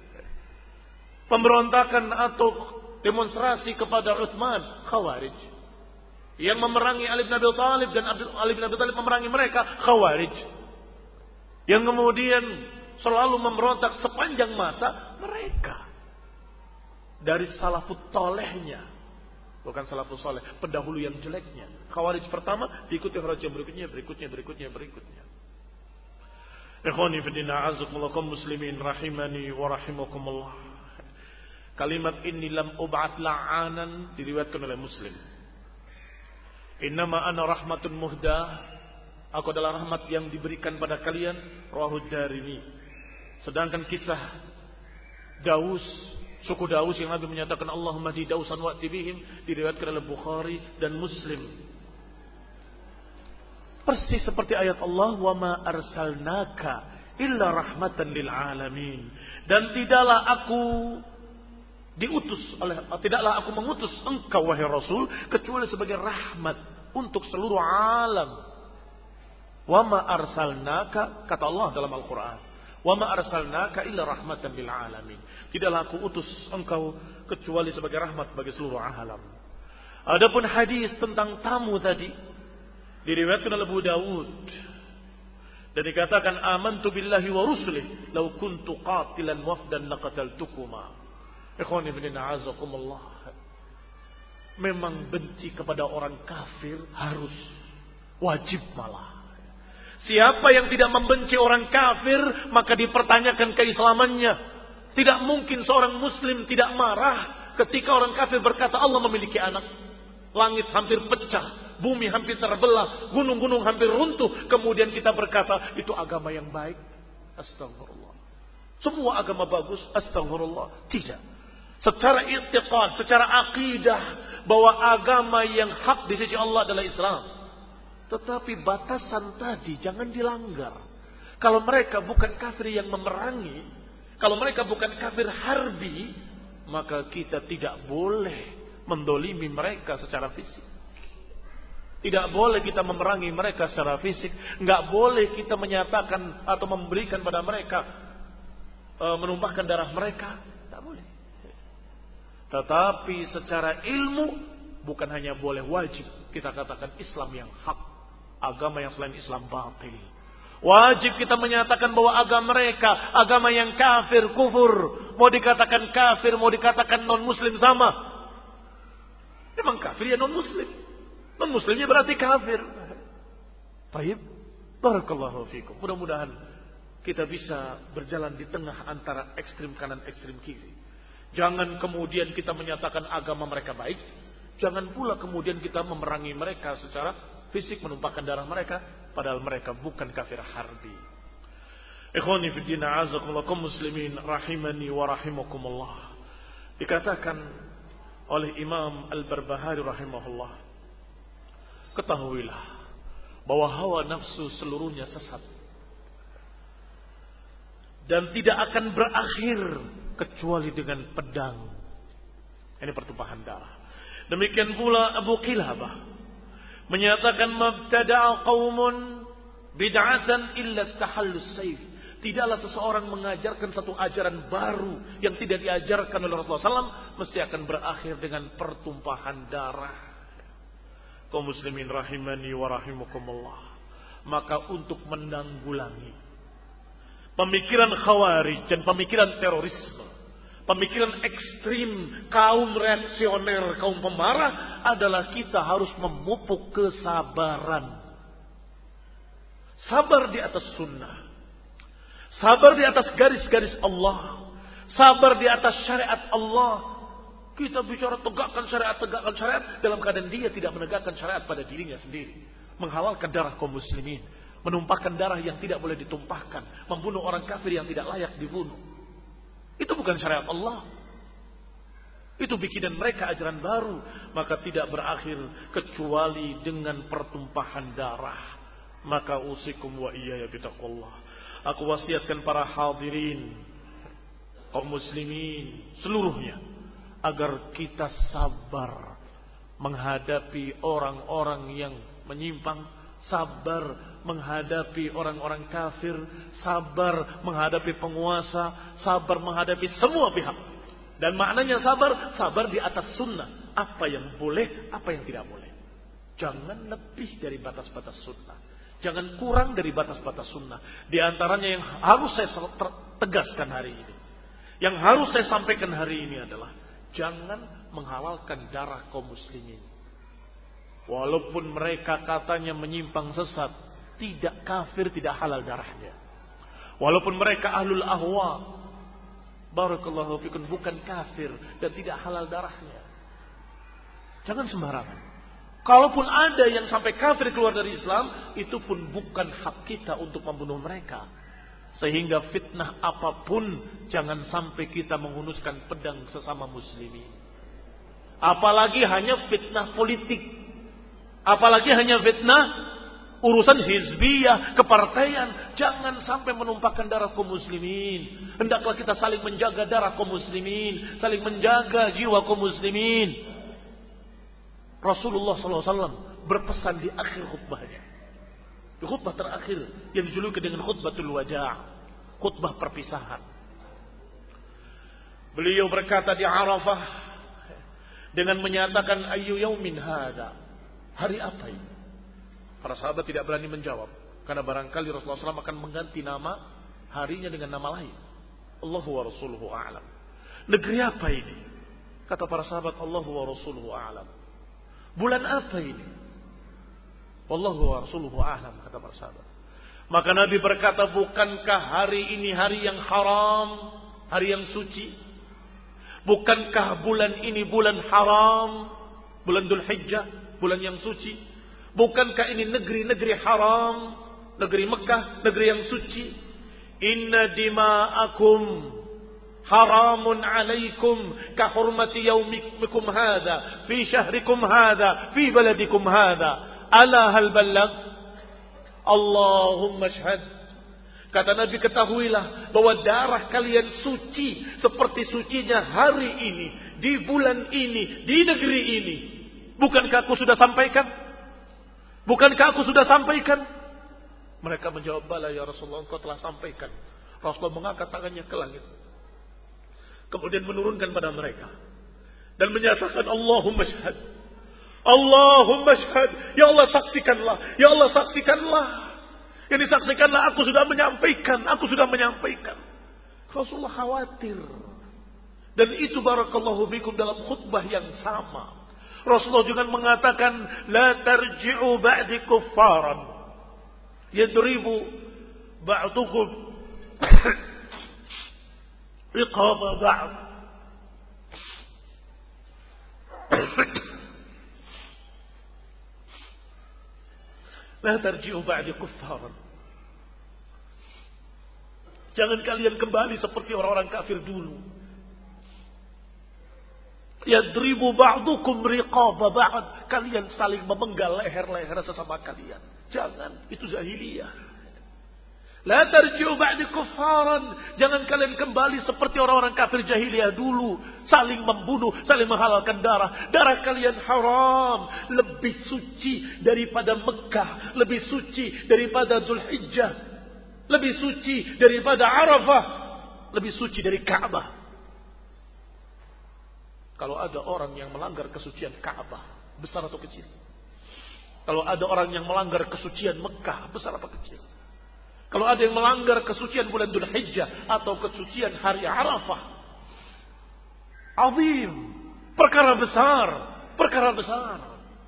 Pemberontakan atau demonstrasi kepada Utsman, Khawarij. Yang memerangi Ali bin Abi Thalib dan Ali bin Abi Thalib memerangi mereka, Khawarij. Yang kemudian selalu memberontak sepanjang masa, mereka. Dari salafut tolehnya, bukan salafus soleh, pendahulu yang jeleknya. Khawarij pertama, diikuti Khawarij yang berikutnya, berikutnya, berikutnya, berikutnya. Ikhwani fillah azakumullah kaum muslimin rahimani wa rahimakumullah. Kalimat ini lam ub'at la'anan diriwayatkan oleh Muslim. Innama ana rahmatun muhdah. Aku adalah rahmat yang diberikan pada kalian. Rawahu Darimi. Sedangkan kisah Daus, suku Daus yang Nabi menyatakan Allahumma di Dausan wa'ti bihim, diriwayatkan oleh Bukhari dan Muslim. Persis seperti ayat Allah, wa ma arsalnaka illa rahmatan lil alamin. Dan tidaklah aku diutus oleh tidaklah aku mengutus engkau wahai Rasul kecuali sebagai rahmat untuk seluruh alam. Wa ma arsalnaka, kata Allah dalam Al-Qur'an, wa ma arsalnaka illa rahmatan lil alamin. Tidaklah aku utus engkau kecuali sebagai rahmat bagi seluruh alam. Adapun hadis tentang tamu tadi diriwayatkan oleh Abu Dawud dan dikatakan amantu billahi wa rusulih law kuntu qatilan wafdan laqataltukuma. Ikhwani fillah azakumullah. Memang benci kepada orang kafir harus, wajib malah. Siapa yang tidak membenci orang kafir, maka dipertanyakan keislamannya. Tidak mungkin seorang muslim tidak marah ketika orang kafir berkata Allah memiliki anak. Langit hampir pecah, bumi hampir terbelah, gunung-gunung hampir runtuh. Kemudian kita berkata, itu agama yang baik. Astagfirullah. Semua agama bagus. Astagfirullah. Tidak. Secara i'tiqad, secara akidah, bahwa agama yang hak di sisi Allah adalah Islam. Tetapi batasan tadi jangan dilanggar. Kalau mereka bukan kafir yang memerangi, kalau mereka bukan kafir harbi, maka kita tidak boleh mendolimi mereka secara fisik. Tidak boleh kita memerangi mereka secara fisik. Nggak boleh kita menyatakan atau memberikan pada mereka, e, menumpahkan darah mereka. Tidak boleh. Tetapi secara ilmu, bukan hanya boleh, wajib kita katakan Islam yang hak. Agama yang selain Islam batil. Wajib kita menyatakan bahwa agama mereka, agama yang kafir, kufur. Mau dikatakan kafir, mau dikatakan non-muslim sama. Memang kafir ya non-muslim. Non-muslimnya berarti kafir. Baik. Barakallahu fikum. Mudah-mudahan kita bisa berjalan di tengah antara ekstrim kanan, ekstrim kiri. Jangan kemudian kita menyatakan agama mereka baik. Jangan pula kemudian kita memerangi mereka secara fisik, menumpahkan darah mereka. Padahal mereka bukan kafir harbi. Ikhwani fi din, a'azakumullah, kaum muslimin rahimani wa rahimakumullah. Dikatakan oleh Imam Al-Barbahari rahimahullah, ketahuilah bahwa hawa nafsu seluruhnya sesat dan tidak akan berakhir kecuali dengan pedang. Ini pertumpahan darah. Demikian pula Abu Qilabah menyatakan, mabtada'a qaumun bid'atan illa istahallus sayf. Tidaklah seseorang mengajarkan satu ajaran baru yang tidak diajarkan oleh Rasulullah shallallahu alaihi wasallam mesti akan berakhir dengan pertumpahan darah. Kaum muslimin rahimani wa rahimakumullah. Maka untuk menanggulangi pemikiran khawarij dan pemikiran terorisme, pemikiran ekstrim, kaum reaksioner, kaum pemarah, adalah kita harus memupuk kesabaran. Sabar di atas sunnah. Sabar di atas garis-garis Allah. Sabar di atas syariat Allah. Kita bicara tegakkan syariat, tegakkan syariat, dalam keadaan dia tidak menegakkan syariat pada dirinya sendiri. Menghalalkan darah kaum muslimin. Menumpahkan darah yang tidak boleh ditumpahkan. Membunuh orang kafir yang tidak layak dibunuh. Itu bukan syariat Allah. Itu bikinan mereka, ajaran baru. Maka tidak berakhir kecuali dengan pertumpahan darah. Maka usikum wa iyaya bitaqwallah. Aku wasiatkan para hadirin, kaum muslimin seluruhnya, agar kita sabar menghadapi orang-orang yang menyimpang, sabar menghadapi orang-orang kafir, sabar menghadapi penguasa, sabar menghadapi semua pihak. Dan maknanya sabar, sabar di atas sunnah. Apa yang boleh, apa yang tidak boleh. Jangan lebih dari batas-batas sunnah. Jangan kurang dari batas-batas sunnah. Di antaranya yang harus saya tegaskan hari ini, yang harus saya sampaikan hari ini adalah jangan menghalalkan darah kaum muslimin. Walaupun mereka katanya menyimpang sesat, tidak kafir, tidak halal darahnya. Walaupun mereka ahlul ahwa, barakallahu fikum, bukan kafir dan tidak halal darahnya. Jangan sembarangan. Kalaupun ada yang sampai kafir keluar dari Islam, itu pun bukan hak kita untuk membunuh mereka. Sehingga fitnah apapun, jangan sampai kita menghunuskan pedang sesama muslimin. Apalagi hanya fitnah politik. Apalagi hanya fitnah urusan hizbiyah, kepartaian. Jangan sampai menumpahkan darah kaum muslimin. Hendaklah kita saling menjaga darah kaum muslimin, saling menjaga jiwa kaum muslimin. Rasulullah sallallahu alaihi wasallam berpesan di akhir khutbahnya, di khutbah terakhir yang dijuluki dengan khutbatul wajah, khutbah perpisahan. Beliau berkata di Arafah dengan menyatakan, ayyu yaumin hada, hari apa ini? Para sahabat tidak berani menjawab karena barangkali Rasulullah sallallahu alaihi wasallam akan mengganti nama harinya dengan nama lain. Allahu wa rasuluhu a'lam. Negeri apa ini? Kata para sahabat, Allahu wa rasuluhu a'lam. Bulan apa ini? Wallahu wa rasuluhu a'lam, kata para sahabat. Maka Nabi berkata, bukankah hari ini hari yang haram, hari yang suci? Bukankah bulan ini bulan haram, bulan Dzulhijjah, bulan yang suci? Bukankah ini negeri-negeri haram, negeri Mekah, negeri yang suci? Inna dima'akum haramun alaikum ka hurmati yaumikum hadha fi syahrikum hadha fi baladikum hadha. Ala hal balagh? Allahumma shahad. Kata Nabi, ketahuilah bahwa darah kalian suci seperti sucinya hari ini, di bulan ini, di negeri ini. Bukankah aku sudah sampaikan? Bukankah aku sudah sampaikan? Mereka menjawab, bala ya Rasulullah, engkau telah sampaikan. Rasulullah mengangkat tangannya ke langit, kemudian menurunkan pada mereka dan menyatakan, Allahumma syahad, Allahumma syahad, ya Allah saksikanlah, ya Allah saksikanlah. Yang disaksikanlah, aku sudah menyampaikan, aku sudah menyampaikan. Rasulullah khawatir. Dan itu barakallahu fikum dalam khutbah yang sama. Rasulullah juga mengatakan, la tarji'u ba'di kuffaran yadribu ba'dukum riqaba ba'd. La tarji'u ba'di kuffaran. Jangan kalian kembali seperti orang-orang kafir dulu. Yadribu ba'dukum riqaba ba'd. Kalian saling memenggal leher-leher sesama kalian. Jangan, itu jahiliyah. La tarji'u ba'di kuffaran. Jangan kalian kembali seperti orang-orang kafir jahiliyah dulu, saling membunuh, saling menghalalkan darah. Darah kalian haram, lebih suci daripada Mekah, lebih suci daripada Dzulhijjah, lebih suci daripada Arafah, lebih suci dari Ka'bah. Kalau ada orang yang melanggar kesucian Ka'bah, besar atau kecil? Kalau ada orang yang melanggar kesucian Mekah, besar atau kecil? Kalau ada yang melanggar kesucian bulan Dzulhijjah atau kesucian hari Arafah, azim, perkara besar, perkara besar.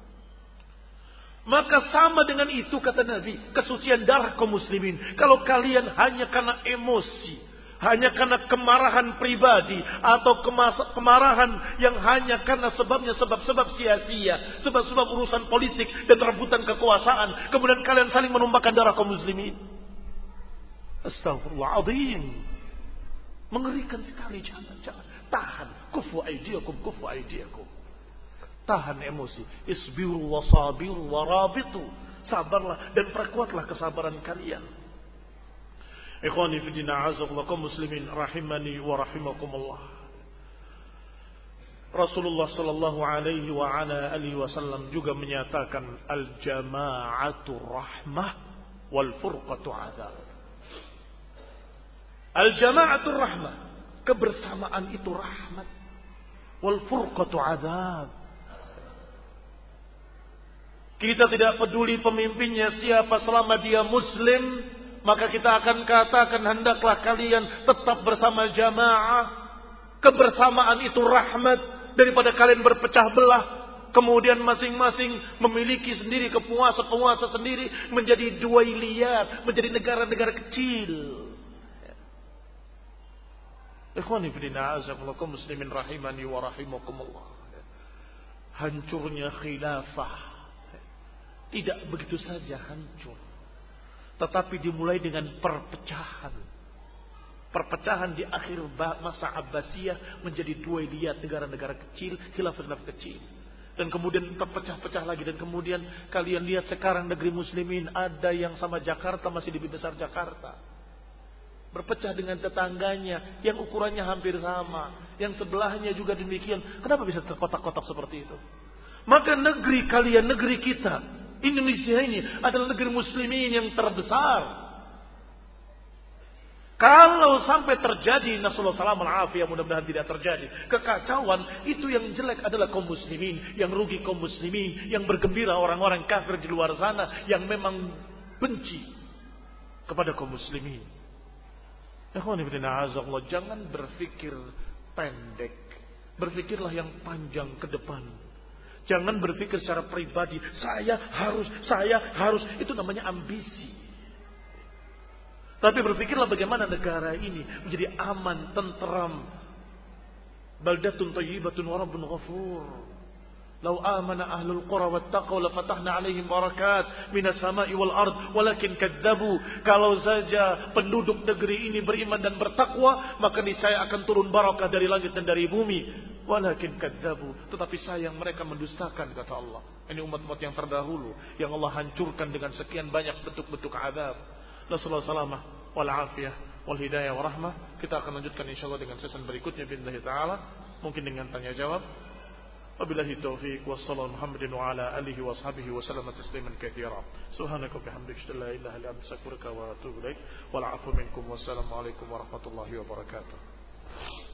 Maka sama dengan itu kata Nabi, kesucian darah kaum muslimin. Kalau kalian hanya karena emosi, hanya karena kemarahan pribadi atau kemarahan yang hanya karena sebabnya sebab-sebab sia-sia, sebab-sebab urusan politik dan rebutan kekuasaan, kemudian kalian saling menumpahkan darah kaum muslimin. Astagfirullahaladzim. Mengerikan sekali. Jangan, jangan. Tahan. Kufu aidiakum, kufu aidiakum. Tahan emosi. Isbiru wa sabiru wa rabitu. Sabarlah dan perkuatlah kesabaran kalian. Ikhwani fi din a'azakumullah kaum muslimin rahimani wa rahimakumullah. Rasulullah sallallahu alaihi wa ala alihi wasallam juga menyatakan al-jama'atu rahmah wal furqatu 'adzab. Al-jama'atul rahmah, kebersamaan itu rahmat. Wal furqatu 'adzab. Kita tidak peduli pemimpinnya siapa selama dia muslim, maka kita akan katakan hendaklah kalian tetap bersama jamaah. Kebersamaan itu rahmat daripada kalian berpecah belah. Kemudian masing-masing memiliki sendiri kepuasan-kepuasan sendiri, menjadi duailiyat, menjadi negara-negara kecil. Ikhwani fillah, azakumullah kaum muslimin rahimani wa rahimakumullah. Hancurnya khilafah tidak begitu saja hancur, tetapi dimulai dengan perpecahan. Perpecahan di akhir masa Abbasiyah menjadi duailiyat, negara-negara kecil, khilafah kecil. Dan kemudian terpecah-pecah lagi. Dan kemudian kalian lihat sekarang negeri muslimin, ada yang sama Jakarta masih lebih besar Jakarta. Berpecah dengan tetangganya yang ukurannya hampir sama, yang sebelahnya juga demikian. Kenapa bisa terkotak-kotak seperti itu? Maka negeri kalian, negeri kita, Indonesia ini adalah negeri muslimin yang terbesar. Kalau sampai terjadi, nasallahu salam al-afiyah, mudah-mudahan tidak terjadi kekacauan, itu yang jelek adalah kaum muslimin, yang rugi kaum muslimin, yang bergembira orang-orang kafir di luar sana yang memang benci kepada kaum muslimin. Jangan berpikir pendek. Berpikirlah yang panjang ke depan. Jangan berpikir secara pribadi, saya harus, saya harus. Itu namanya ambisi. Tapi berpikirlah bagaimana negara ini menjadi aman, tentram. Baldatun thayyibatun wa rabbun ghafur. Lau amana ahlul qura wattaqau lafatahna alaihim barakat minas sama'i wal ard walakin kadzabu. Kalau saja penduduk negeri ini beriman dan bertakwa, maka niscaya akan turun barakah dari langit dan dari bumi. Walakin kadzabu, tetapi sayang mereka mendustakan, kata Allah. Ini umat-umat yang terdahulu yang Allah hancurkan dengan sekian banyak bentuk-bentuk azab. Nasallahu salamah wal afiyah wal hidayah wa rahmah. Kita akan lanjutkan insyaallah dengan season berikutnya billahi taala, mungkin dengan tanya jawab. Wabillahi taufiq wassallallahu Muhammadin wa ala alihi wa ashabihi wa sallama tasliman katsira. Subhanaka bihamdika la ilaha illa anta astaghfiruka wa atubu ilaik. Wal 'afwu minkum wassalamu alaikum warahmatullahi wabarakatuh.